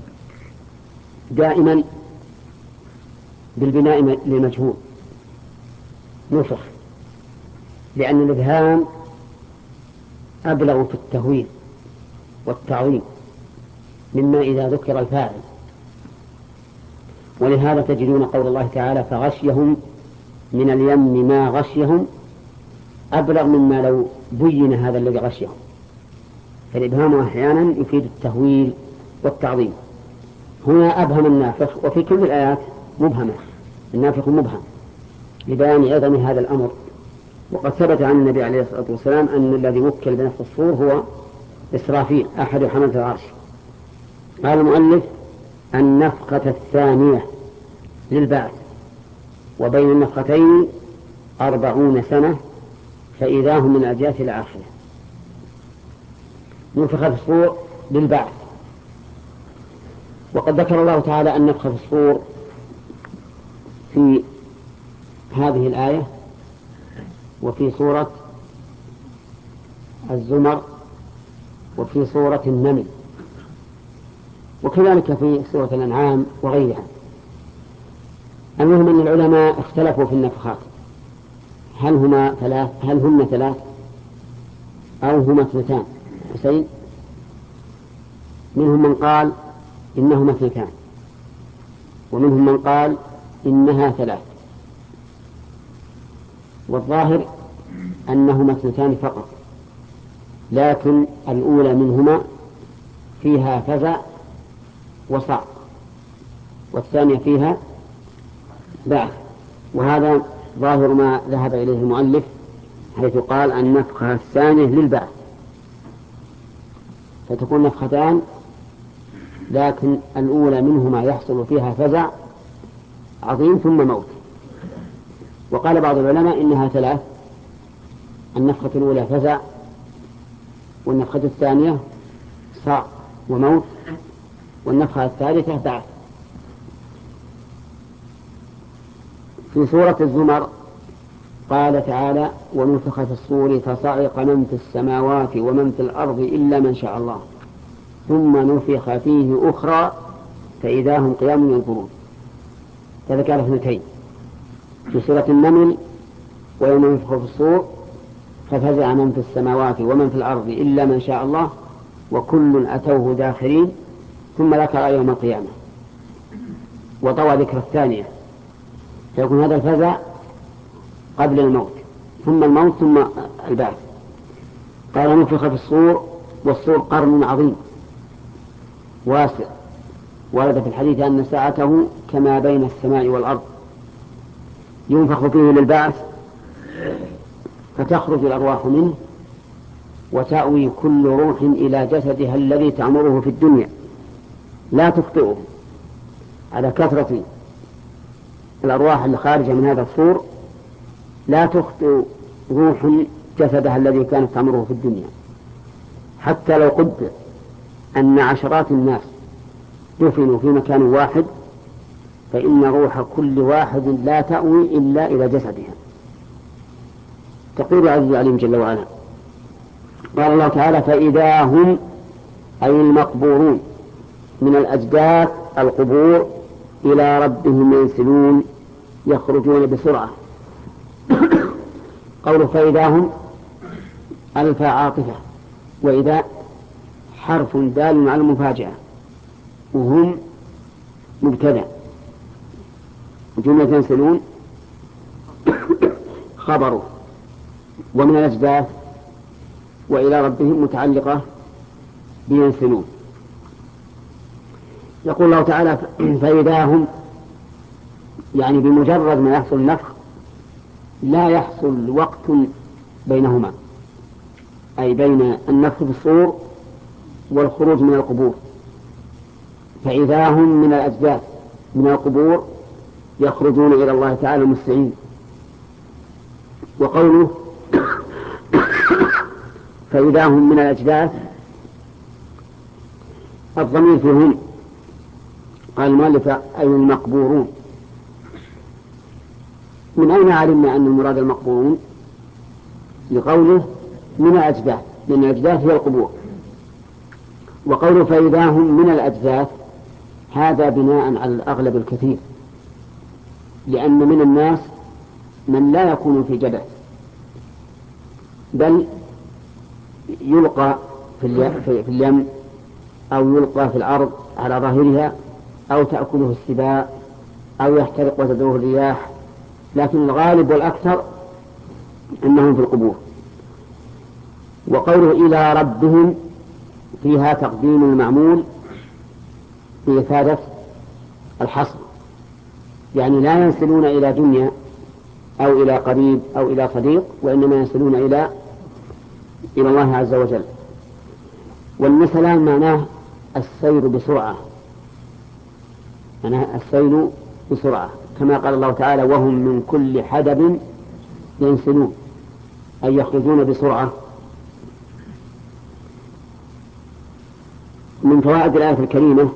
دائما بالبناء للمجهول نفخ، لأن الإبهام أبلغ في التهويل والتعظيم، مما إذا ذكر الفاعل. ولهذا تجدون قول الله تعالى فغشيهم من اليم ما غشيهم أبلغ مما لو بين هذا الذي غشيهم. فالإبهام أحيانا يفيد التهويل والتعظيم. هنا أبهم النافخ، وفي كل الآيات مبهمة، النافخ مبهم لبيان عظم هذا الأمر. وقد ثبت عن النبي عليه الصلاة والسلام أن الذي وكل بنفخ الصور هو إسرافيل أحد حملة العرش. قال المؤلف النفخة الثانية للبعث، وبين النفختين أربعون سنة، فإذا هم من أجياس إلى آخره. نفخ في الصور للبعث. وقد ذكر الله تعالى أن نفخ في الصور في هذه الآية وفي سورة الزمر وفي سورة النمل، وكذلك في سورة الأنعام وغيرها. المهم أن العلماء اختلفوا في النفخات، هل هما ثلاث هل هن ثلاث أو هما اثنتان. حسين منهم من قال إنهما اثنتان، ومنهم من قال إنها ثلاث، والظاهر أنهما اثنتان فقط، لكن الأولى منهما فيها فزع وصعق، والثانية فيها بعث. وهذا ظاهر ما ذهب إليه المؤلف، حيث قال النفخة الثانية للبعث، فتكون نفختان، لكن الأولى منهما يحصل فيها فزع عظيم ثم موت. وقال بعض العلماء إنها ثلاث، النفخة الأولى فزع، والنفخة الثانية صعق وموت، والنفخة الثالثة بعث. في سورة الزمر قال تعالى ونفخ في الصور فصعق من في السماوات ومن في الأرض إلا من شاء الله ثم نفخ فيه أخرى فإذا هم قيام ينظرون. فذكر اثنتين في سورة النمل ويوم ينفخ في الصور ففزع من في السماوات ومن في الأرض إلا من شاء الله وكل أتوه داخرين، ثم ذكر يوم القيامة وطوى ذكر الثانية، فيكون هذا الفزع قبل الموت ثم الموت ثم البعث. قال نفخ في الصور، والصور قرن عظيم واسع، ورد في الحديث أن ساعته كما بين السماء والأرض، ينفخ فيه للبعث فتخرج الأرواح منه وتأوي كل روح إلى جسدها الذي تأمره في الدنيا لا تخطئه. على كثرة الأرواح اللي خارجة من هذا الصور لا تخطئ روح جسدها الذي كانت تأمره في الدنيا، حتى لو قدر أن عشرات الناس دفنوا في مكان واحد فإن روح كل واحد لا تأوي إلا إلى جسدها. تقول عز عليم جل وعلا. قال الله تعالى فإذا هم أي المقبورون من الأجداث القبور إلى ربهم ينسلون يخرجون بسرعة. قوله فإذا هم ألف عاطفة، وإذا حرف دال على المفاجأة، وهم مبتدأ، جملة ينسلون خبره، ومن الأجداث وإلى ربهم متعلقة بينسلون. يقول الله تعالى فإذا هم، يعني بمجرد ما يحصل النفخ لا يحصل وقت بينهما، أي بين النفخ في الصور والخروج من القبور. فإذا هم من الأجداث من القبور يخرجون إلى الله تعالى مسرعين. وقوله فإذا هم من الأجداث الضمير فيهم، قال المؤلف أي المقبورون. من أين علمنا أن المراد المقبورون؟ لقوله من الأجداث، لأن الأجداث هي القبور. وقوله فإذا هم من الأجداث هذا بناء على الأغلب الكثير، لأن من الناس من لا يكون في جدث بل يلقى في اليم أو يلقى في الأرض على ظاهرها أو تأكله السباع أو يحترق وتدعوه الرياح، لكن الغالب والأكثر أنهم في القبور. وقوله إلى ربهم فيها تقديم المعمول بإفادة الحصر، يعني لا ينسلون إلى دنيا أو إلى قريب أو إلى صديق، وإنما ينسلون إلى إلى الله عز وجل. والنسلان معناه السير بسرعة، معناه السير بسرعة، كما قال الله تعالى وهم من كل حدب ينسلون، أي يخرجون بسرعة. من فوائد الآية الكريمة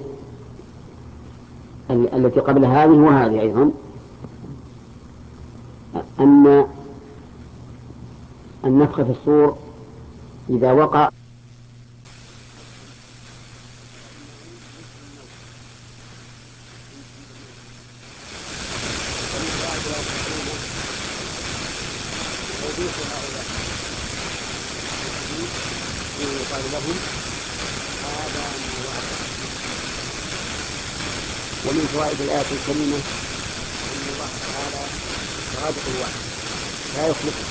التي قبل هذه وهذه أيضا أن النفخ في الصور إذا وقع ومن فوائد الآية الكريمة أن الله تعالى صادق الوعد لا يخلفه،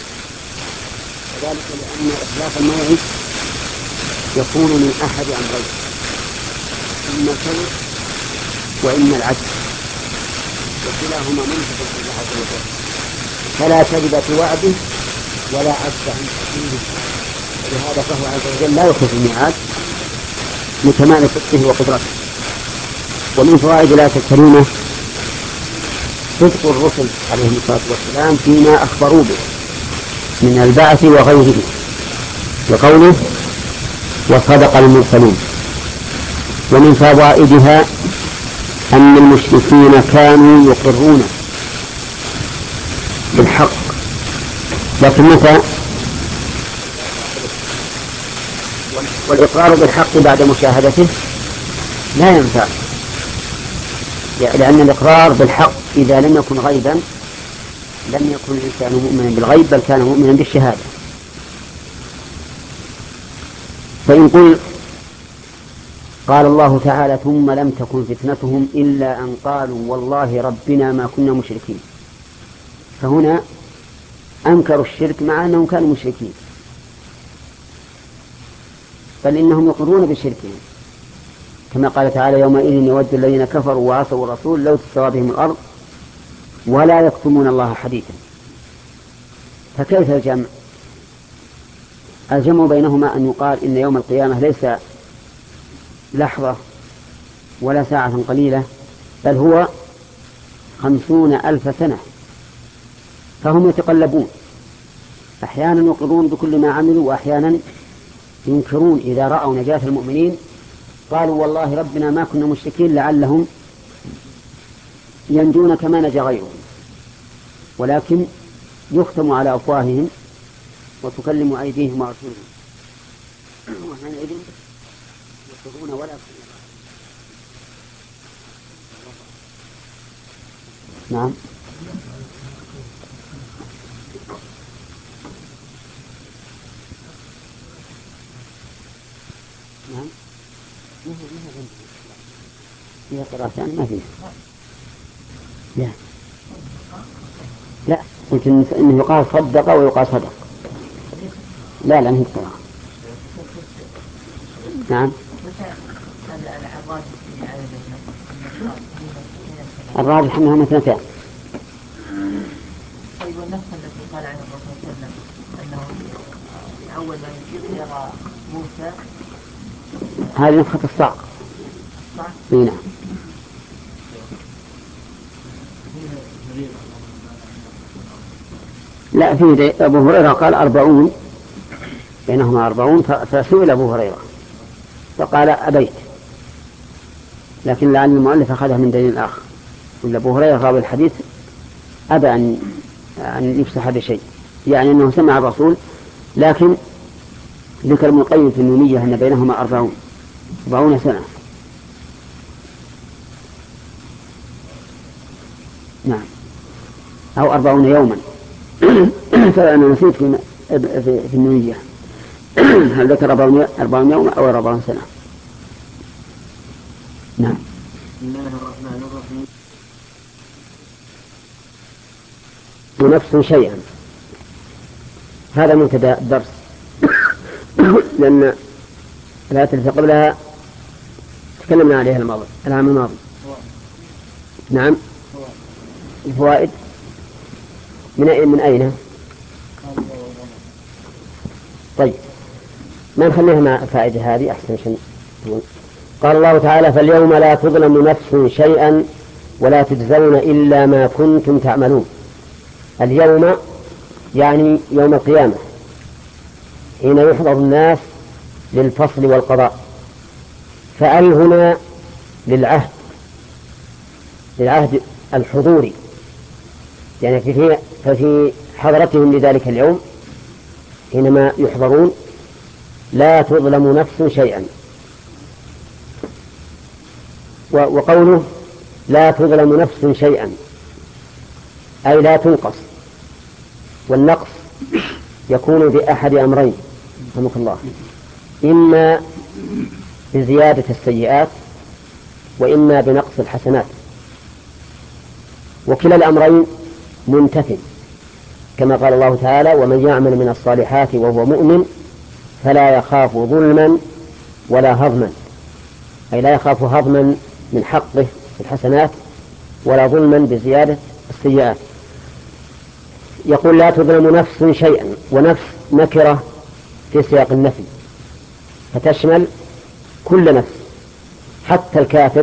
وذلك لأن إخلاف الموعد يكون من أحد أمرين، إما الكذب وإما العدل، وكلاهما منفذ في الله عز وجل، فلا كذب في وعده ولا عجز عن تحميله، ولهذا فهو عز وجل لا يخلف الميعاد لكمال صدقه وقدرته. ومن فوائد الآية الكريمة صدق الرسل عليهم الصلاة والسلام فيما أخبروا به من البعث وغيره، وقوله وصدق المرسلون. ومن فوائدها أن المشركين كانوا يقرون بالحق، لكن متى؟ والإقرار بالحق بعد مشاهدته لا ينفع، لأن الإقرار بالحق إذا لم يكن غيبا لم يكن الإنسان مؤمنا بالغيب، بل كان مؤمنا بالشهادة. فإن قل قال الله تعالى ثم لم تكن فتنتهم إلا أن قالوا والله ربنا ما كنا مشركين، فهنا أنكروا الشرك مع أنهم كانوا مشركين، بل إنهم يقرون بشركهم، كما قال تعالى يومئذ يود الذين كفروا وعصوا الرسول لو تسوى بهم الأرض ولا يكتمون الله حديثا. فكيف الجمع؟ الجمع بينهما أن يقال إن يوم القيامة ليس لحظة ولا ساعة قليلة، بل هو خمسون ألف سنة، فهم يتقلبون، أحيانا يقرون بكل ما عملوا وأحيانا ينكرون. إذا رأوا نجاة المؤمنين قالوا والله ربنا ما كنا مشركين لعلهم ينجون كما نجا غيرهم، ولكن يختم على أفواههم وتكلم أيديهم وأرجلهم، وحينئذ يصرون ولا يكفرون. نعم. نعم. فيها قراءتان ما فيها. لا لا قلت إنه يقال صدق ويقال صدق، لا لا هي قراءة. نعم. الراجح أنها مثنتان. طيب والنفس التي قال عنه الرسول صلى الله عليه وسلم أنه أول ما يرى موسى هذه نفخة الصعق. نعم. لا في أبو هريرة قال أربعون بينهما أربعون، فسئل أبو هريرة فقال أبيت، لكن لعل المؤلف أخذها من دليل آخر، ولا أبو هريرة راوي الحديث أبى أن أن يفسح هذا شيء، يعني أنه سمع الرسول، لكن ذكر ابن القيم في النونية أن بينهما أربعون أربعون سنة. نعم، أو أربعون يوما. فأنا نسيت في في, في النونية هل ذكر أربعون يوما أو أربعون سنة. الرحمن الرحيم. نفس شيئا، هذا مبتدأ الدرس لأن الآية التي قبلها تكلمنا عليها الماضي العام الماضي. نعم. الفوائد من أين من أين؟ طيب ما نخليها مع الفائدة هذه أحسن شيء. قال الله تعالى: فاليوم لا تظلم نفس شيئا ولا تجزون إلا ما كنتم تعملون. اليوم يعني يوم القيامة، حين يحضر الناس للفصل والقضاء. فأل هنا للعهد للعهد الحضوري، يعني في ففي حضرتهم لذلك اليوم حينما يحضرون لا تظلم نفس شيئا. وقوله لا تظلم نفس شيئا أي لا تنقص، والنقص يكون بأحد أمرين رحمك الله: إما بزيادة السيئات وإما بنقص الحسنات، وكلا الأمرين منتف، كما قال الله تعالى: ومن يعمل من الصالحات وهو مؤمن فلا يخاف ظلما ولا هضما، أي لا يخاف هضما من حقه في الحسنات ولا ظلما بزيادة السيئات. يقول لا تظلم نفس شيئا، ونفس نكرة في سياق النفي فتشمل كل نفس، حتى الكافر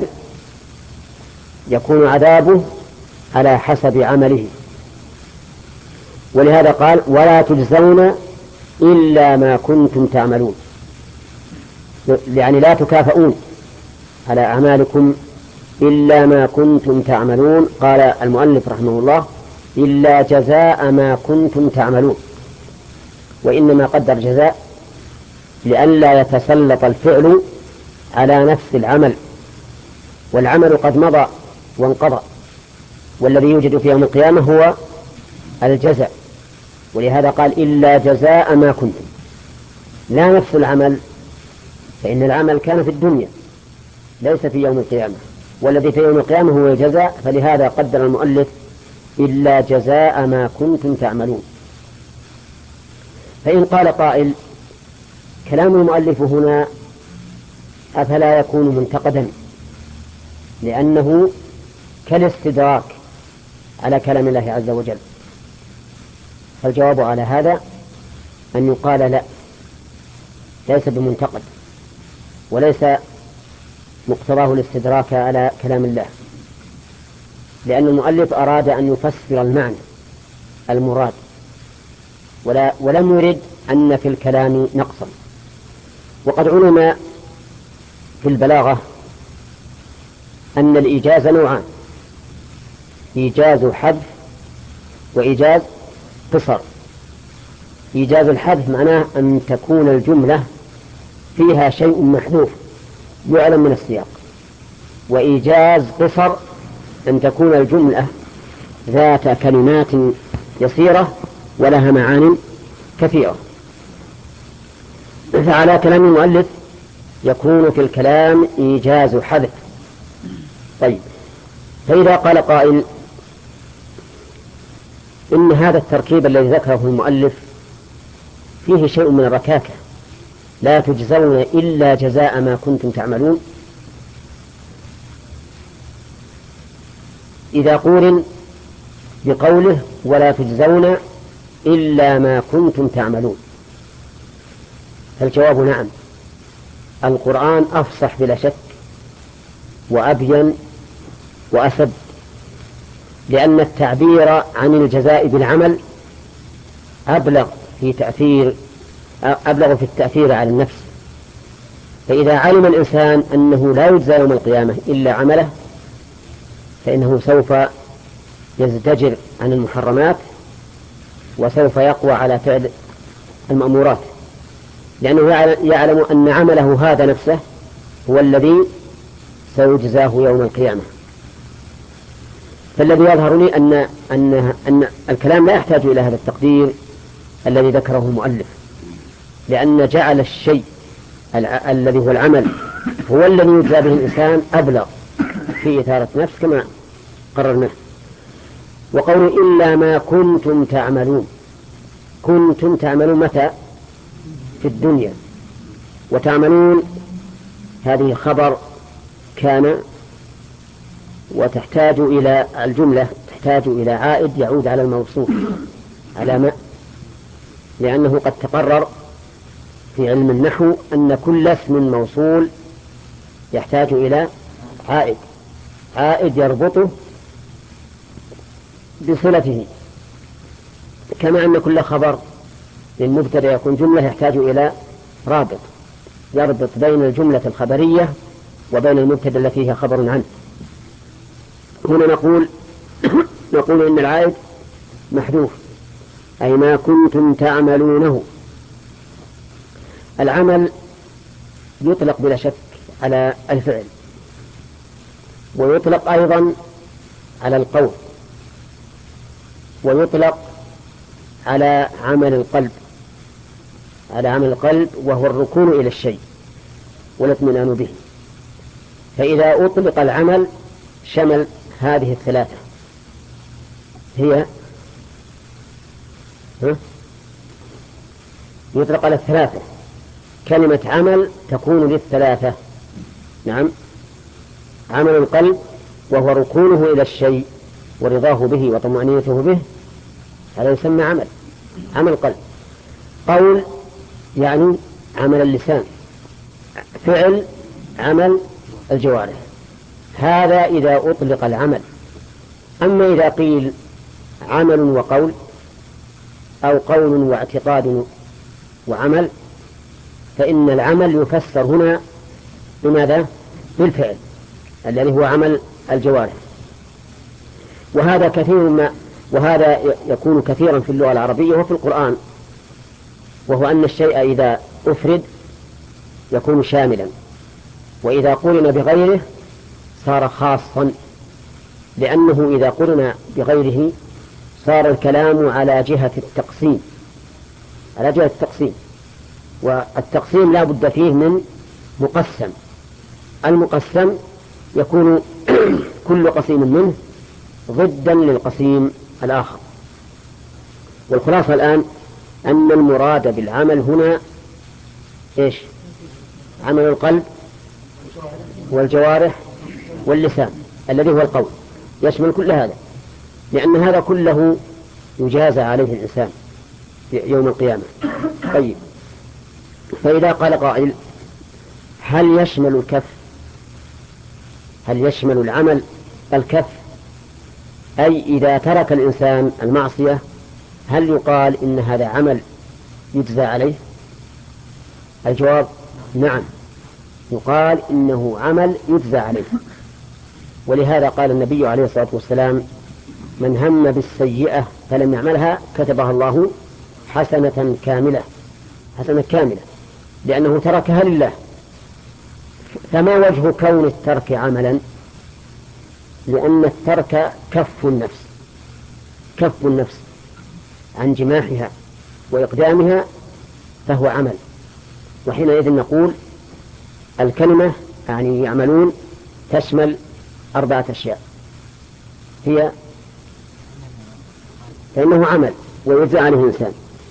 يكون عذابه على حسب عمله. ولهذا قال: ولا تجزون إلا ما كنتم تعملون، يعني لا تكافئون على أعمالكم إلا ما كنتم تعملون. قال المؤلف رحمه الله: إلا جزاء ما كنتم تعملون، وإنما قدر جزاء لئلا يتسلط الفعل على نفس العمل، والعمل قد مضى وانقضى، والذي يوجد في يوم القيامة هو الجزاء. ولهذا قال: إلا جزاء ما كنتم، لا نفس العمل، فإن العمل كان في الدنيا ليس في يوم القيامة، والذي في يوم القيامة هو الجزاء. فلهذا قدر المؤلف إلا جزاء ما كنتم تعملون. فإن قال قائل: كلام المؤلف هنا أفلا يكون منتقدا لأنه كالاستدراك على كلام الله عز وجل؟ فالجواب على هذا أن يقال: لا، ليس بمنتقد، وليس مقتضاه الاستدراك على كلام الله، لأن المؤلف أراد أن يفسر المعنى المراد، ولا ولم يرد أن في الكلام نقصا. وقد علم في البلاغة أن الإيجاز نوعان: إيجاز حذف وإيجاز قصر. إيجاز الحذف معناه أن تكون الجملة فيها شيء محذوف يعلم من السياق، وإيجاز قصر أن تكون الجملة ذات كلمات يسيرة ولها معان كثيرة. فعلى كلام المؤلف يكون في الكلام إيجاز حذف. طيب، فإذا قال قائل: إن هذا التركيب الذي ذكره المؤلف فيه شيء من الركاكة، لا تجزون إلا جزاء ما كنتم تعملون، إذا قورن بقوله ولا تجزون إلا ما كنتم تعملون، فالجواب نعم، القرآن أفصح بلا شك وأبين وأسد، لأن التعبير عن الجزاء بالعمل أبلغ في تأثير أبلغ في التأثير على النفس. فإذا علم الإنسان أنه لا يجزى يوم القيامة إلا عمله فإنه سوف يزدجر عن المحرمات وسوف يقوى على فعل المأمورات، لأنه يعلم أن عمله هذا نفسه هو الذي سيجزاه يوم القيامة. فالذي يظهر لي أن, أن, أن الكلام لا يحتاج إلى هذا التقدير الذي ذكره المؤلف، لأن جعل الشيء الذي هو العمل هو الذي يجزى به الإنسان أبلغ في إثارة نفس كما قررنا. وقول إلا ما كنتم تعملون، كنتم تعملون متى؟ في الدنيا. وتعملون هذه خبر كان، وتحتاج إلى الجملة تحتاج إلى عائد يعود على الموصوف على ما، لأنه قد تقرر في علم النحو أن كل اسم موصول يحتاج إلى عائد، عائد يربطه بصلته، كما أن كل خبر للمبتدأ يكون جملة يحتاج إلى رابط يربط بين الجملة الخبرية وبين المبتدأ التي هي خبر عنه. هنا نقول نقول إن العائد محذوف، أي ما كنتم تعملونه. العمل يطلق بلا شك على الفعل، ويطلق أيضا على القول، ويطلق على عمل القلب، على عمل القلب وهو الركون إلى الشيء والاطمئنان به. فإذا أطلق العمل شمل هذه الثلاثة، هي يطلق على الثلاثة، كلمة عمل تكون للثلاثة. نعم، عمل القلب وهو ركونه إلى الشيء ورضاه به وطمأنينته به، هذا يسمى عمل، عمل القلب. قول يعني عمل اللسان، فعل عمل الجوارح. هذا إذا أطلق العمل. أما إذا قيل عمل وقول أو قول واعتقاد وعمل، فإن العمل يفسر هنا بماذا؟ بالفعل الذي هو عمل الجوارح. وهذا كثير ما وهذا يكون كثيرا في اللغة العربية وفي القرآن، وهو أن الشيء إذا أفرد يكون شاملا، وإذا قرن بغيره صار خاصا، لأنه إذا قرن بغيره صار الكلام على جهة التقسيم، على جهة التقسيم، والتقسيم لا بد فيه من مقسم. المقسم يكون كل قسيم منه ضدا للقسيم الآخر. والخلاصة الآن أن المراد بالعمل هنا إيش؟ عمل القلب والجوارح واللسان الذي هو القول، يشمل كل هذا، لأن هذا كله يجازى عليه الإنسان يوم القيامة. طيب، فإذا قال قائل هل يشمل الكف، هل يشمل العمل الكف، أي إذا ترك الإنسان المعصية هل يقال إن هذا عمل يجزى عليه؟ الجواب نعم، يقال إنه عمل يجزى عليه. ولهذا قال النبي عليه الصلاة والسلام من هم بالسيئة فلم يعملها كتبها الله حسنة كاملة، حسنة كاملة، لأنه تركها لله. فما وجه كون الترك عملا؟ لأن الترك كف النفس، كف النفس عن جماحها وإقدامها فهو عمل. وحينئذ نقول الكلمة يعني يعملون تشمل أربعة أشياء، هي فإنه عمل ويجزى عليه الإنسان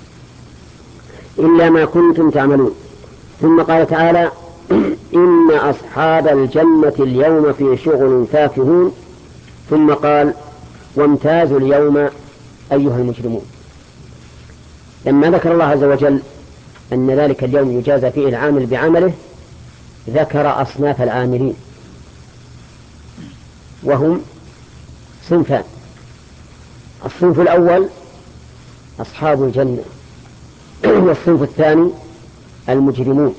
إلا ما كنتم تعملون. ثم قال تعالى إن أصحاب الجنة اليوم في شغل فاكهون. ثم قال وامتازوا اليوم أيها المجرمون. لما ذكر الله عز وجل أن ذلك اليوم يجازى فيه العامل بعمله ذكر أصناف العاملين وهم صنفان. الصنف الأول أصحاب الجنة، والصنف الثاني المجرمون.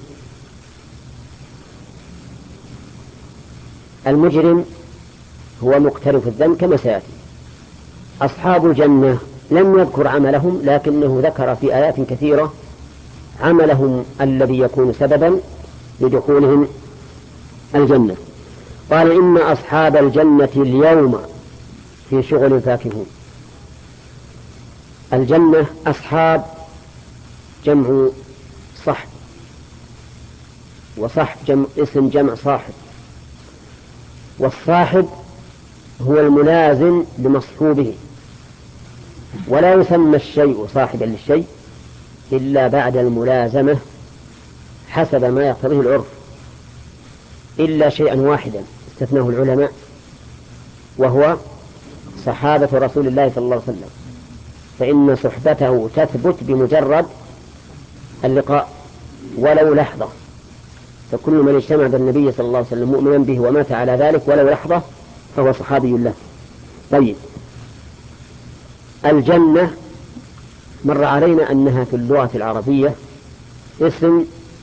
المجرم هو مقترف الذنب كما سيأتي. أصحاب الجنة لم يذكر عملهم، لكنه ذكر في آيات كثيرة عملهم الذي يكون سببا لدخولهم الجنة. قال إن أصحاب الجنة اليوم في شغل فاكهون. الجنة أصحاب جمع صحب، وصحب جمع اسم جمع صاحب، والصاحب هو الملازم لمصحوبه، ولا يسمى الشيء صاحبا للشيء إلا بعد الملازمة حسب ما يقتضيه العرف، إلا شيئا واحدا استثناه العلماء، وهو صحابة رسول الله صلى الله عليه وسلم، فإن صحبته تثبت بمجرد اللقاء ولو لحظة، فكل من اجتمع بالنبي صلى الله عليه وسلم مؤمنا به ومات على ذلك ولو لحظة فهو صحابي له. طيب، الجنة مر علينا أنها في اللغة العربية اسم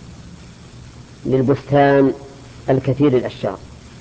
للبستان الكثير الأشجار،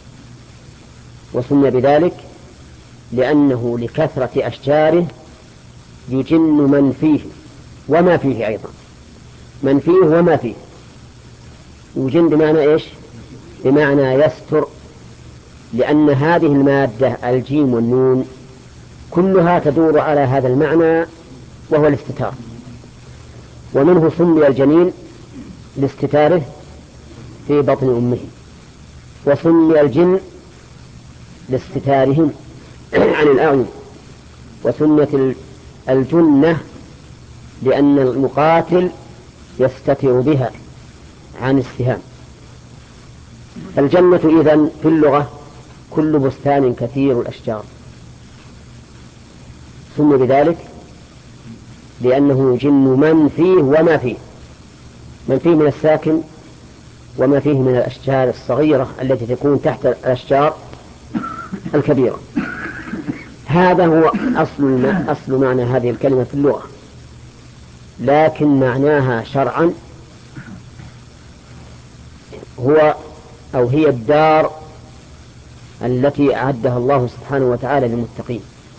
وسمي بذلك لأنه لكثرة أشجاره يجن من فيه وما فيه أيضا، من فيه وما فيه. يجن بمعنى إيش؟ بمعنى يستر، لأن هذه المادة الجيم والنون كلها تدور على هذا المعنى وهو الاستتار، ومنه سمي الجنين لاستتاره في بطن أمه، وسمي الجن لاستتارهم عن الأعين، وسميت الجنة لأن المقاتل يستتر بها عن السهام. الجنة إذن في اللغة كل بستان كثير الأشجار، سمي بذلك لأنه يجن من فيه وما فيه، من فيه من الساكن وما فيه من الأشجار الصغيرة التي تكون تحت الأشجار الكبيرة. هذا هو أصل, أصل معنى هذه الكلمة في اللغة، لكن معناها شرعا هو أو هي الدار التي أعدها الله سبحانه وتعالى للمتقين،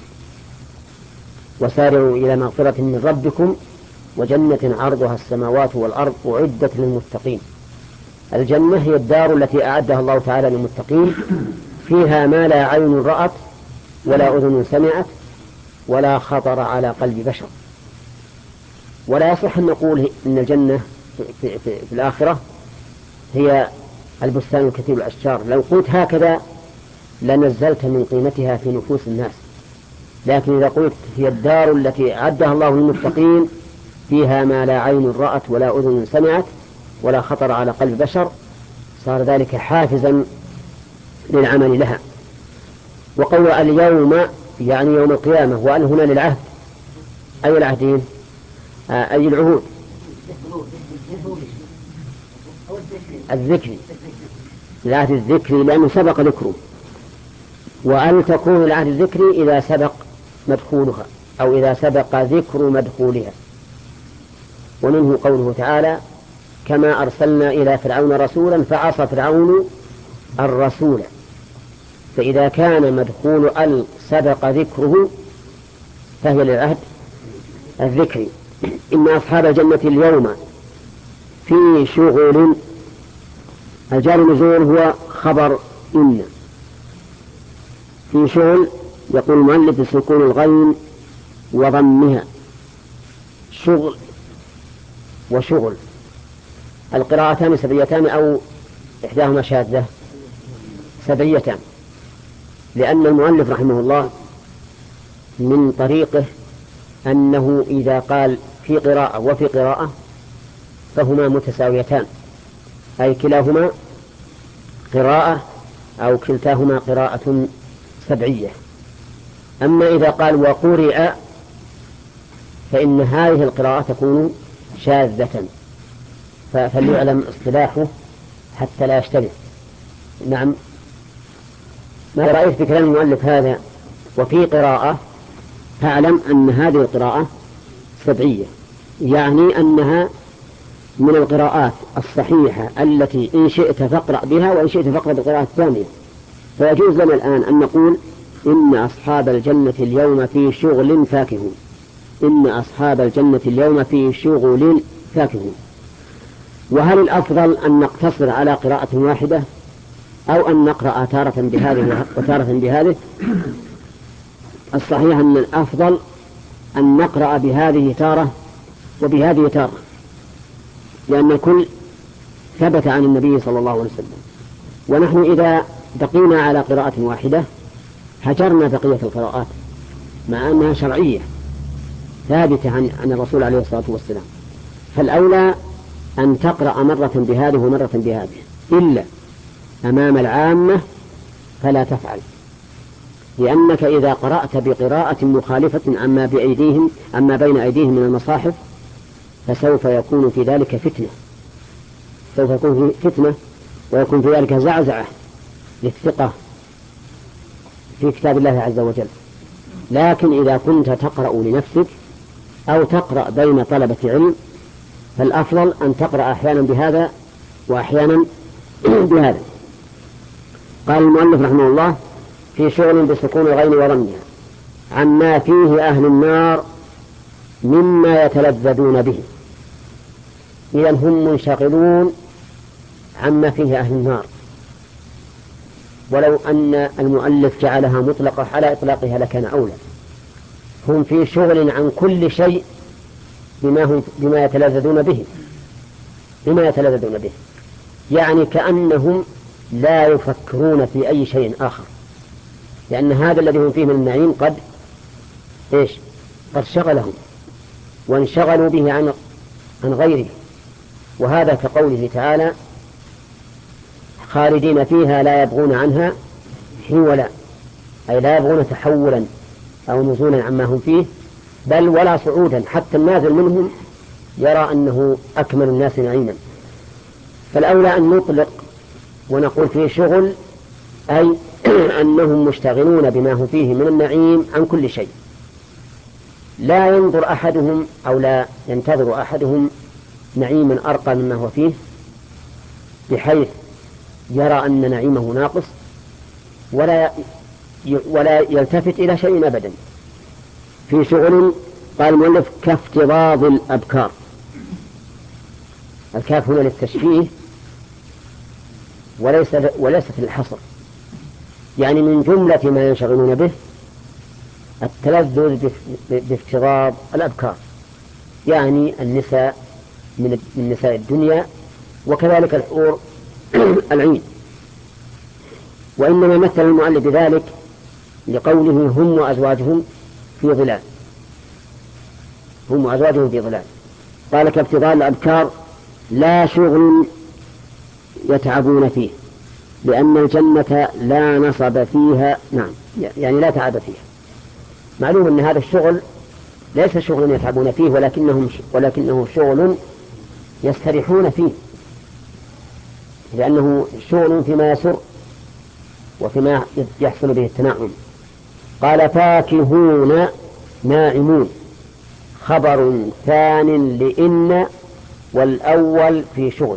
وسارعوا إلى مغفرة من ربكم وجنة عرضها السماوات والأرض أعدت للمتقين. الجنة هي الدار التي أعدها الله تعالى للمتقين، فيها ما لا عين رأت ولا أذن سمعت ولا خطر على قلب بشر. ولا يصح أن نقول إن الجنة في, في, في, في الآخرة هي البستان الكثير الأشجار، لو قلت هكذا لنزلت من قيمتها في نفوس الناس، لكن إذا قلت هي الدار التي أعدها الله للمتقين فيها ما لا عين رأت ولا أذن سمعت ولا خطر على قلب بشر، صار ذلك حافزا للعمل لها. وقول اليوم يعني يوم القيامة، وأن هنا للعهد، أي العهدين؟ آه أي العهود؟ الذكري، العهد الذكري لأنه سبق ذكره، وأن تكون العهد الذكري إذا سبق مدخولها أو إذا سبق ذكر مدخولها. ومنه قوله تعالى كما أرسلنا إلى فرعون رسولا فعصى فرعون الرسول، فإذا كان مدخول ال سبق ذكره فهي للعهد الذكري. إن أصحاب الجنة اليوم في شغل، الجار نزول هو خبر إن، في شغل يقول المؤلف بسكون الغين وضمها، شغل وشغل. القراءتان سبعيتان أو إحداهما شاذة؟ سبعيتان، لأن المؤلف رحمه الله من طريقه أنه إذا قال في قراءة وفي قراءة فهما متساويتان، أي كلاهما قراءة أو كلتاهما قراءة سبعية. أما إذا قال وقرئ فإن هذه القراءة تكون شاذة، فليعلم اصطلاحه حتى لا يشتبه. نعم، ما رأيت في كلام المؤلف هذا وفي قراءة، فاعلم أن هذه القراءة سبعية، يعني أنها من القراءات الصحيحة التي إن شئت فاقرأ بها وإن شئت فاقرأ بالقراءة الثانية. فيجوز لنا الآن أن نقول إن أصحاب الجنة اليوم في شغل فاكهون، إن أصحاب الجنة اليوم في شغل فاكهون. وهل الأفضل أن نقتصر على قراءة واحدة أو أن نقرأ تارة بهذه وتارة بهذه؟ الصحيح أن الأفضل أن نقرأ بهذه تارة وبهذه تارة، لأن الكل ثبت عن النبي صلى الله عليه وسلم. ونحن إذا بقينا على قراءة واحدة هجرنا بقية القراءات مع أنها شرعية ثابتة عن, عن الرسول عليه الصلاة والسلام. فالأولى أن تقرأ مرة بهذه ومرة بهذه، إلا أمام العامة فلا تفعل، لأنك إذا قرأت بقراءة مخالفة عما بأيديهم عما بين أيديهم من المصاحف فسوف يكون في ذلك فتنة سوف يكون في فتنة ويكون في ذلك زعزعة للثقة في كتاب الله عز وجل. لكن إذا كنت تقرأ لنفسك أو تقرأ بين طلبة علم فالأفضل أن تقرأ أحيانا بهذا وأحيانا بهذا. قال المؤلف رحمه الله في شغل بسكون الغين ورميها عما فيه أهل النار مما يتلذذون به. إذا هم منشغلون عما فيه أهل النار، ولو أن المؤلف جعلها مطلقة على إطلاقها لكان أولى. هم في شغل عن كل شيء بما, هم بما يتلذذون به بما يتلذذون به يعني كأنهم لا يفكرون في أي شيء آخر، لأن هذا الذي هم فيه من النعيم قد إيش قد شغلهم وانشغلوا به عن عن غيره. وهذا كقوله تعالى خالدين فيها لا يبغون عنها حولا، أي لا يبغون تحولا أو نزولا عما هم فيه بل ولا صعودا، حتى النازل منهم يرى أنه أكمل الناس نعيما. فالأولى أن نطلق ونقول فيه شغل أي أنهم مشتغلون بما هم فيه من النعيم عن كل شيء، لا ينظر أحدهم أو لا ينتظر أحدهم نعيما أرقى مما هو فيه بحيث يرى أن نعيمه ناقص ولا ولا يلتفت إلى شيء أبدا. في شغل قال المؤلف كافتراض الأبكار، الكاف هنا للتشبيه وليس وليست للحصر، يعني من جملة ما ينشغلون به التلذذ بافتراض الأبكار، يعني النساء من نساء الدنيا وكذلك الحور العين. وإنما مثل المؤلف بذلك لقوله هم وأزواجهم في ظلال هم وأزواجهم في ظلال. قال كابتغال الأبكار لا شغل يتعبون فيه، لأن الجنة لا نصب فيها، نعم يعني لا تعب فيها. معلوم أن هذا الشغل ليس شغل يتعبون فيه ولكنهم ولكنه شغل يستريحون فيه، لأنه شغل فيما يسر وفيما يحصل به التنعم. قال فاكهون ناعمون خبر ثان لإن والأول في شغل.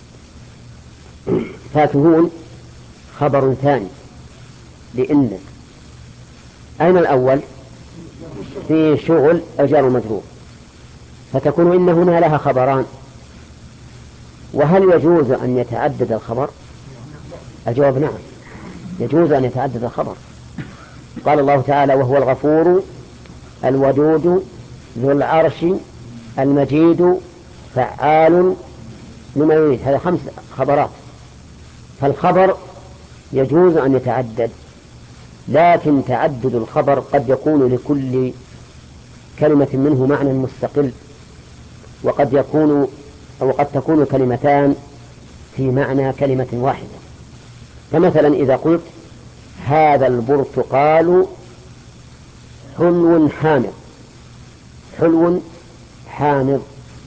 فاكهون خبر ثاني لإن، أين الأول؟ في شغل الجار المجرور، فتكون إن هنا لها خبران. وهل يجوز أن يتعدد الخبر؟ الجواب نعم، يجوز أن يتعدد الخبر. قال الله تعالى وهو الغفور الودود ذو العرش المجيد فعال لما يريد. هذا خمس خبرات، فالخبر يجوز أن يتعدد، لكن تعدد الخبر قد يكون لكل كلمة منه معنى مستقل، وقد يكون أو قد تكون كلمتان في معنى كلمة واحدة. فمثلا إذا قلت هذا البرتقال حلو حامض، حلو حامض،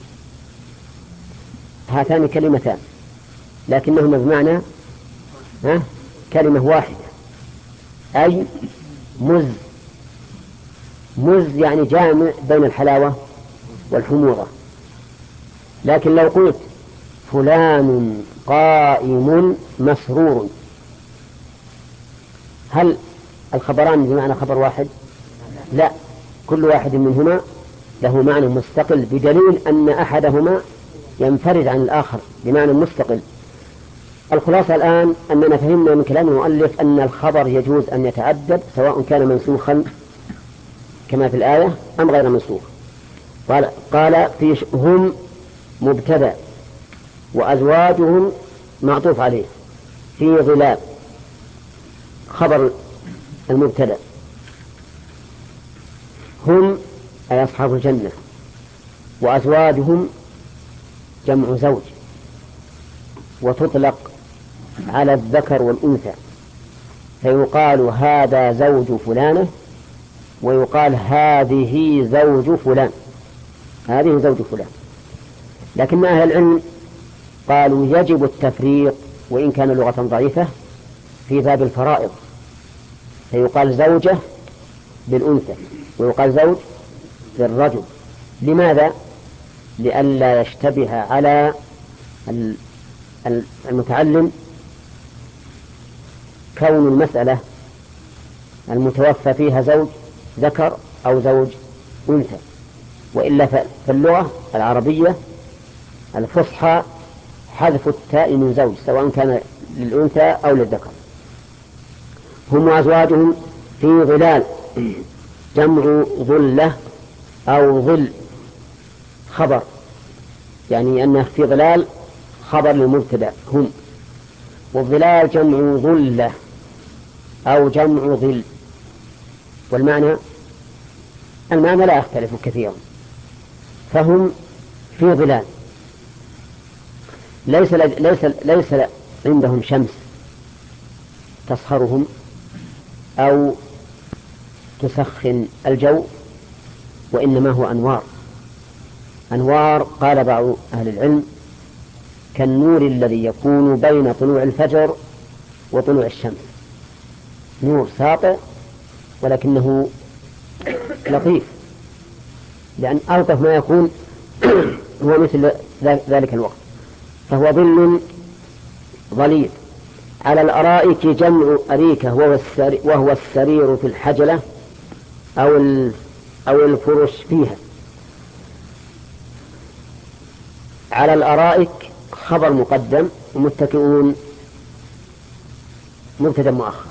هاتان كلمتان لكنهما بمعنى ها كلمة واحدة، أي مز. مز يعني جامع بين الحلاوة والحموضة. لكن لو قلت فلان قائم مسرور، هل الخبران بمعنى خبر واحد؟ لا، كل واحد منهما له معنى مستقل، بدليل أن أحدهما ينفرد عن الآخر بمعنى مستقل. الخلاصة الآن أننا فهمنا من كلام المؤلف أن الخبر يجوز أن يتعدد سواء كان منسوخا كما في الآية أم غير منسوخ. قال, قال في هم مبتدأ، وأزواجهم معطوف عليه في ظلال. خبر المبتدأ. هم أي أصحاب الجنة، وأزواجهم جمع زوج، وتطلق على الذكر والأنثى، فيقال هذا زوج فلانة، ويقال هذه زوج فلان، هذه زوج فلان. لكن أهل العلم قالوا يجب التفريق وإن كان لغة ضعيفة في باب الفرائض، فيقال زوجة بالأنثى ويقال زوج بالرجل. لماذا؟ لئلا يشتبه على المتعلم كون المسألة المتوفى فيها زوج ذكر أو زوج أنثى، وإلا فاللغة العربية الفصحى حذف التاء من زوج سواء كان للأنثى أو للذكر. هم وأزواجهم في ظلال، جمع ظلة أو ظل، خبر، يعني أنه في ظلال خبر للمبتدأ هم، والظلال جمع ظلة أو جمع ظل. والمعنى المعنى لا يختلف كثيرا، فهم في ظلال، ليس ليس ليس عندهم شمس تصهرهم أو تسخن الجو، وإنما هو أنوار. أنوار قال بعض أهل العلم كالنور الذي يكون بين طلوع الفجر وطلوع الشمس، نور ساطع ولكنه لطيف، لأن ألطف ما يكون هو مثل ذلك الوقت، فهو ظل ظليل. على الأرائك جمع أريكة وهو السرير في الحجلة أو أو الفرش فيها. على الأرائك خبر مقدم، ومتكئون مبتدأ مؤخر.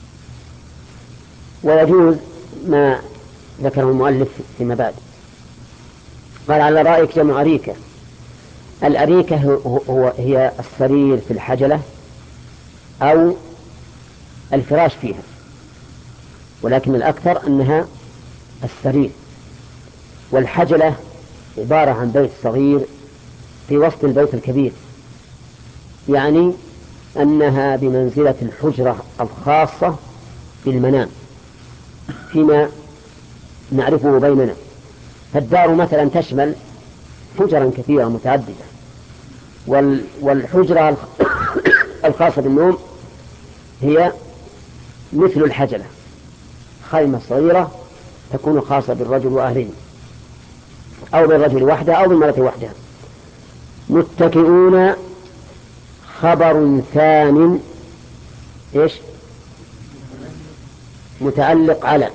ويجوز ما ذكره المؤلف فيما بعد، قال على الأرائك جمع أريكة. الأريكة هو هي السرير في الحجلة أو الفراش فيها، ولكن الأكثر أنها السرير. والحجلة عبارة عن بيت صغير في وسط البيت الكبير، يعني أنها بمنزلة الحجرة الخاصة بالمنام فيما نعرفه بيننا. فالدار مثلا تشمل حجرا كثيرة متعددة، والحجرة الخاصة بالنوم هي مثل الحجلة، خيمة صغيرة تكون خاصة بالرجل وأهله، أو بالرجل وحده أو بالمرأة وحدها. متكئون خبر ثان إيش؟ متعلق على،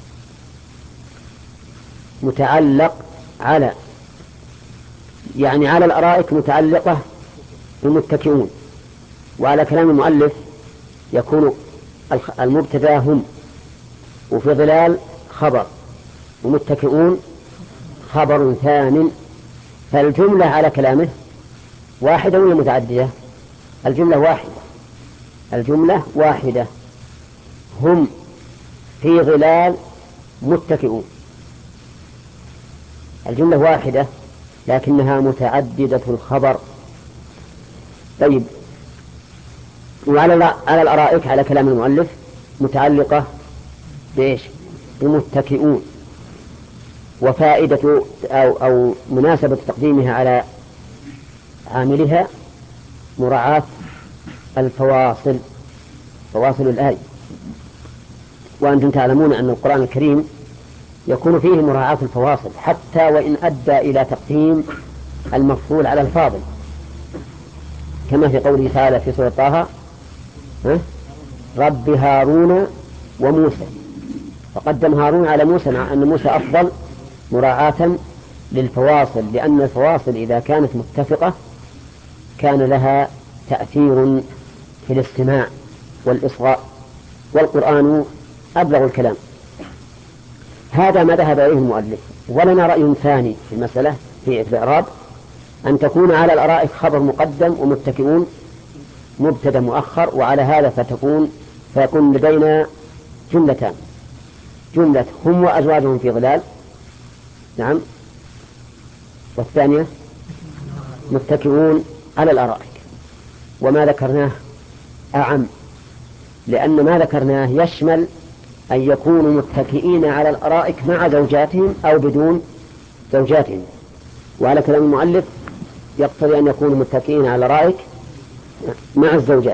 متعلق على، يعني على الأرائك متعلقة بمتكئون. وعلى كلام المؤلف يكون المبتدأ هم، وفي ظلال خبر، ومتكئون خبر ثان. فالجملة على كلامه واحدة ولا متعددة؟ الجملة واحدة، الجملة واحدة، هم في ظلال متكئون، الجملة واحدة لكنها متعددة الخبر. طيب، وعلى على الأرائك على كلام المؤلف متعلقة بإيش؟ بمتكئون. وفائدة أو, أو مناسبة تقديمها على عاملها مراعاة الفواصل، فواصل الآية. وأنتم تعلمون أن القرآن الكريم يكون فيه مراعاة الفواصل حتى وإن أدى إلى تقديم المفضول على الفاضل، كما في قوله تعالى في سورة طه رب هارون وموسى، فقدم هارون على موسى مع أن موسى أفضل مراعاة للفواصل، لأن الفواصل إذا كانت متفقة كان لها تأثير في الاستماع والإصغاء، والقرآن أبلغ الكلام. هذا ما ذهب إليه المؤلف. ولنا رأي ثاني في المسألة في الإعراب، أن تكون على الأرائك خبر مقدم ومتكئون مبتدأ مؤخر، وعلى هذا فتكون فيكون لدينا جملتان: جملة هم وأزواجهم في ظلال، نعم، والثانية متكئون على الأرائك. وما ذكرناه أعم، لأن ما ذكرناه يشمل أن يكونوا متكئين على الأرائك مع زوجاتهم أو بدون زوجاتهم، وعلى كلام المؤلف يقتضي أن يكونوا متكئين على الأرائك مع الزوجات.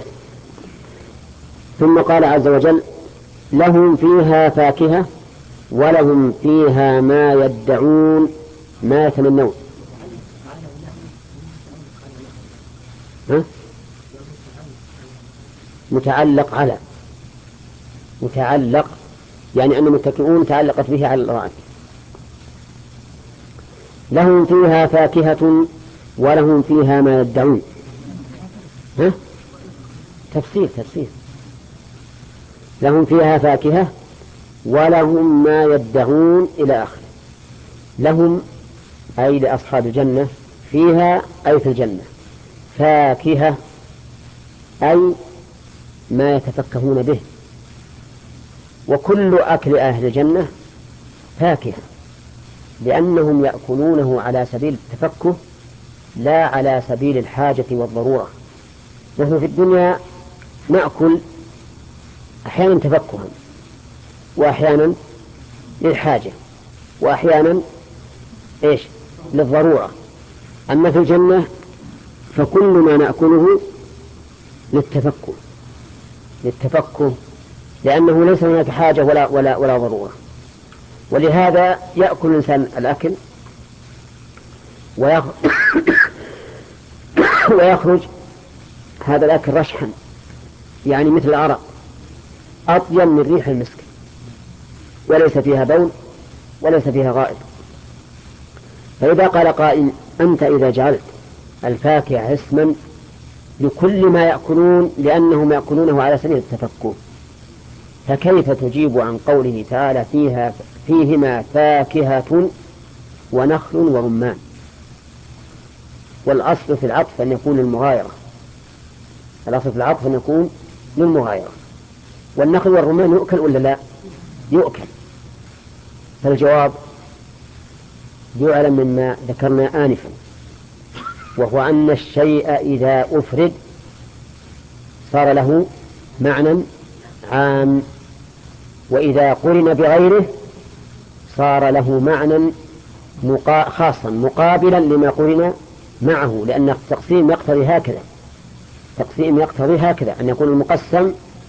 ثم قال عز وجل: لهم فيها فاكهة ولهم فيها ما يدعون ما يتمنون. ها؟ متعلق على، متعلق يعني أن متكئون تعلقت به على الأرائك. لهم فيها فاكهة ولهم فيها ما يدعون. ها؟ تفسير تفسير لهم فيها فاكهة ولهم ما يدعون إلى آخره. لهم أي لأصحاب الجنة، فيها أي في الجنة، فاكهة أي ما يتفكهون به، وكل أكل أهل الجنة فاكهة، لأنهم يأكلونه على سبيل التفكه لا على سبيل الحاجة والضرورة. نحن في الدنيا نأكل أحيانا تفكها، وأحيانا للحاجة، وأحيانا إيش للضرورة. أما في الجنة فكل ما نأكله للتفكه للتفكه لأنه ليس هناك حاجة ولا, ولا, ولا ضرورة. ولهذا يأكل الإنسان الأكل ويخرج هذا الأكل رشحا، يعني مثل العرق، أطيب من ريح المسك، وليس فيها بول وليس فيها غائط. فإذا قال قائل: أنت إذا جعلت الفاكهة اسما لكل ما يأكلون لأنهم يأكلونه على سبيل التفكه، فكيف تجيب عن قوله تعالى: فيها فيهما فاكهة ونخل ورمان؟ والأصل في العطف أن يكون للمغايرة، الأصل في العطف أن يكون للمغايرة. والنخل والرمان يؤكل ولا لا؟ يؤكل. فالجواب يعلم مما ذكرنا آنفا، وهو أن الشيء إذا أفرد صار له معنى عام، وإذا قرن بغيره صار له معنى مقا... خاصا مقابلا لما قرن معه، لأن التقسيم يقتضي هكذا، تقسيم يقتضي هكذا أن يكون المقسم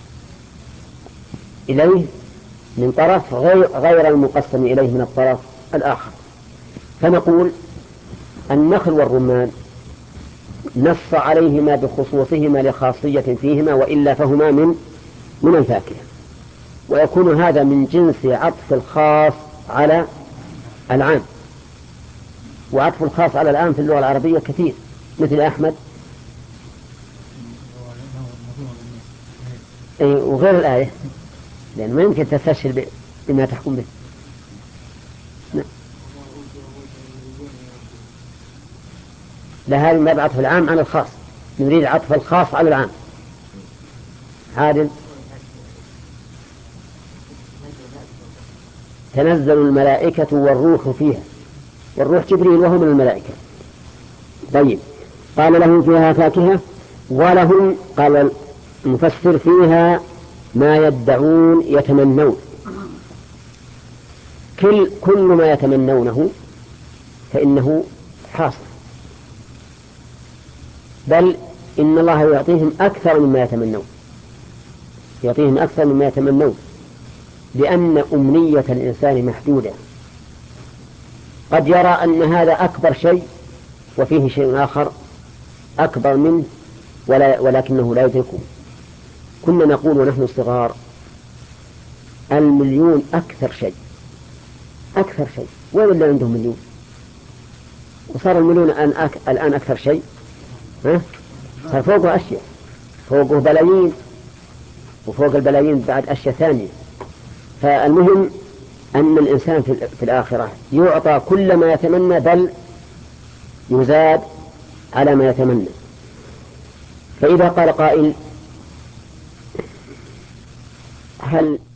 إليه من طرف غير, غير المقسم إليه من الطرف الآخر. فنقول النخل والرمان نص عليهما بخصوصهما لخاصية فيهما، وإلا فهما من من الفاكهة. ويكون هذا من جنس عطف الخاص على العام، وعطف الخاص على العام في اللغة العربية كثير، مثل أحمد أي وغير الآية، لأن ما يمكن تستشهد بما تحكم به. لهذا ما بعطف العام على الخاص، نريد عطف الخاص على العام. عادل: تنزل الملائكة والروح فيها، والروح جبريل وهو من الملائكة. طيب، قال: لهم فيها فاكهة ولهم، قال المفسر: فيها ما يدعون يتمنون. كل, كل ما يتمنونه فإنه حاصل، بل إن الله يعطيهم أكثر مما يتمنون، يعطيهم أكثر مما يتمنون، لأن أمنية الإنسان محدودة. قد يرى أن هذا أكبر شيء وفيه شيء آخر أكبر منه ولا ولكنه لا يدركه. كنا نقول ونحن صغار: المليون أكثر شيء، أكثر شيء، وين اللي عندهم مليون؟ وصار المليون الآن, الآن أكثر شيء، ها؟ صار فوقه أشياء، فوقه بلايين، وفوق البلايين بعد أشياء ثانية. فالمهم أن الإنسان في الآخرة يعطى كل ما يتمنى، بل يزاد على ما يتمنى. فإذا قال قائل: هل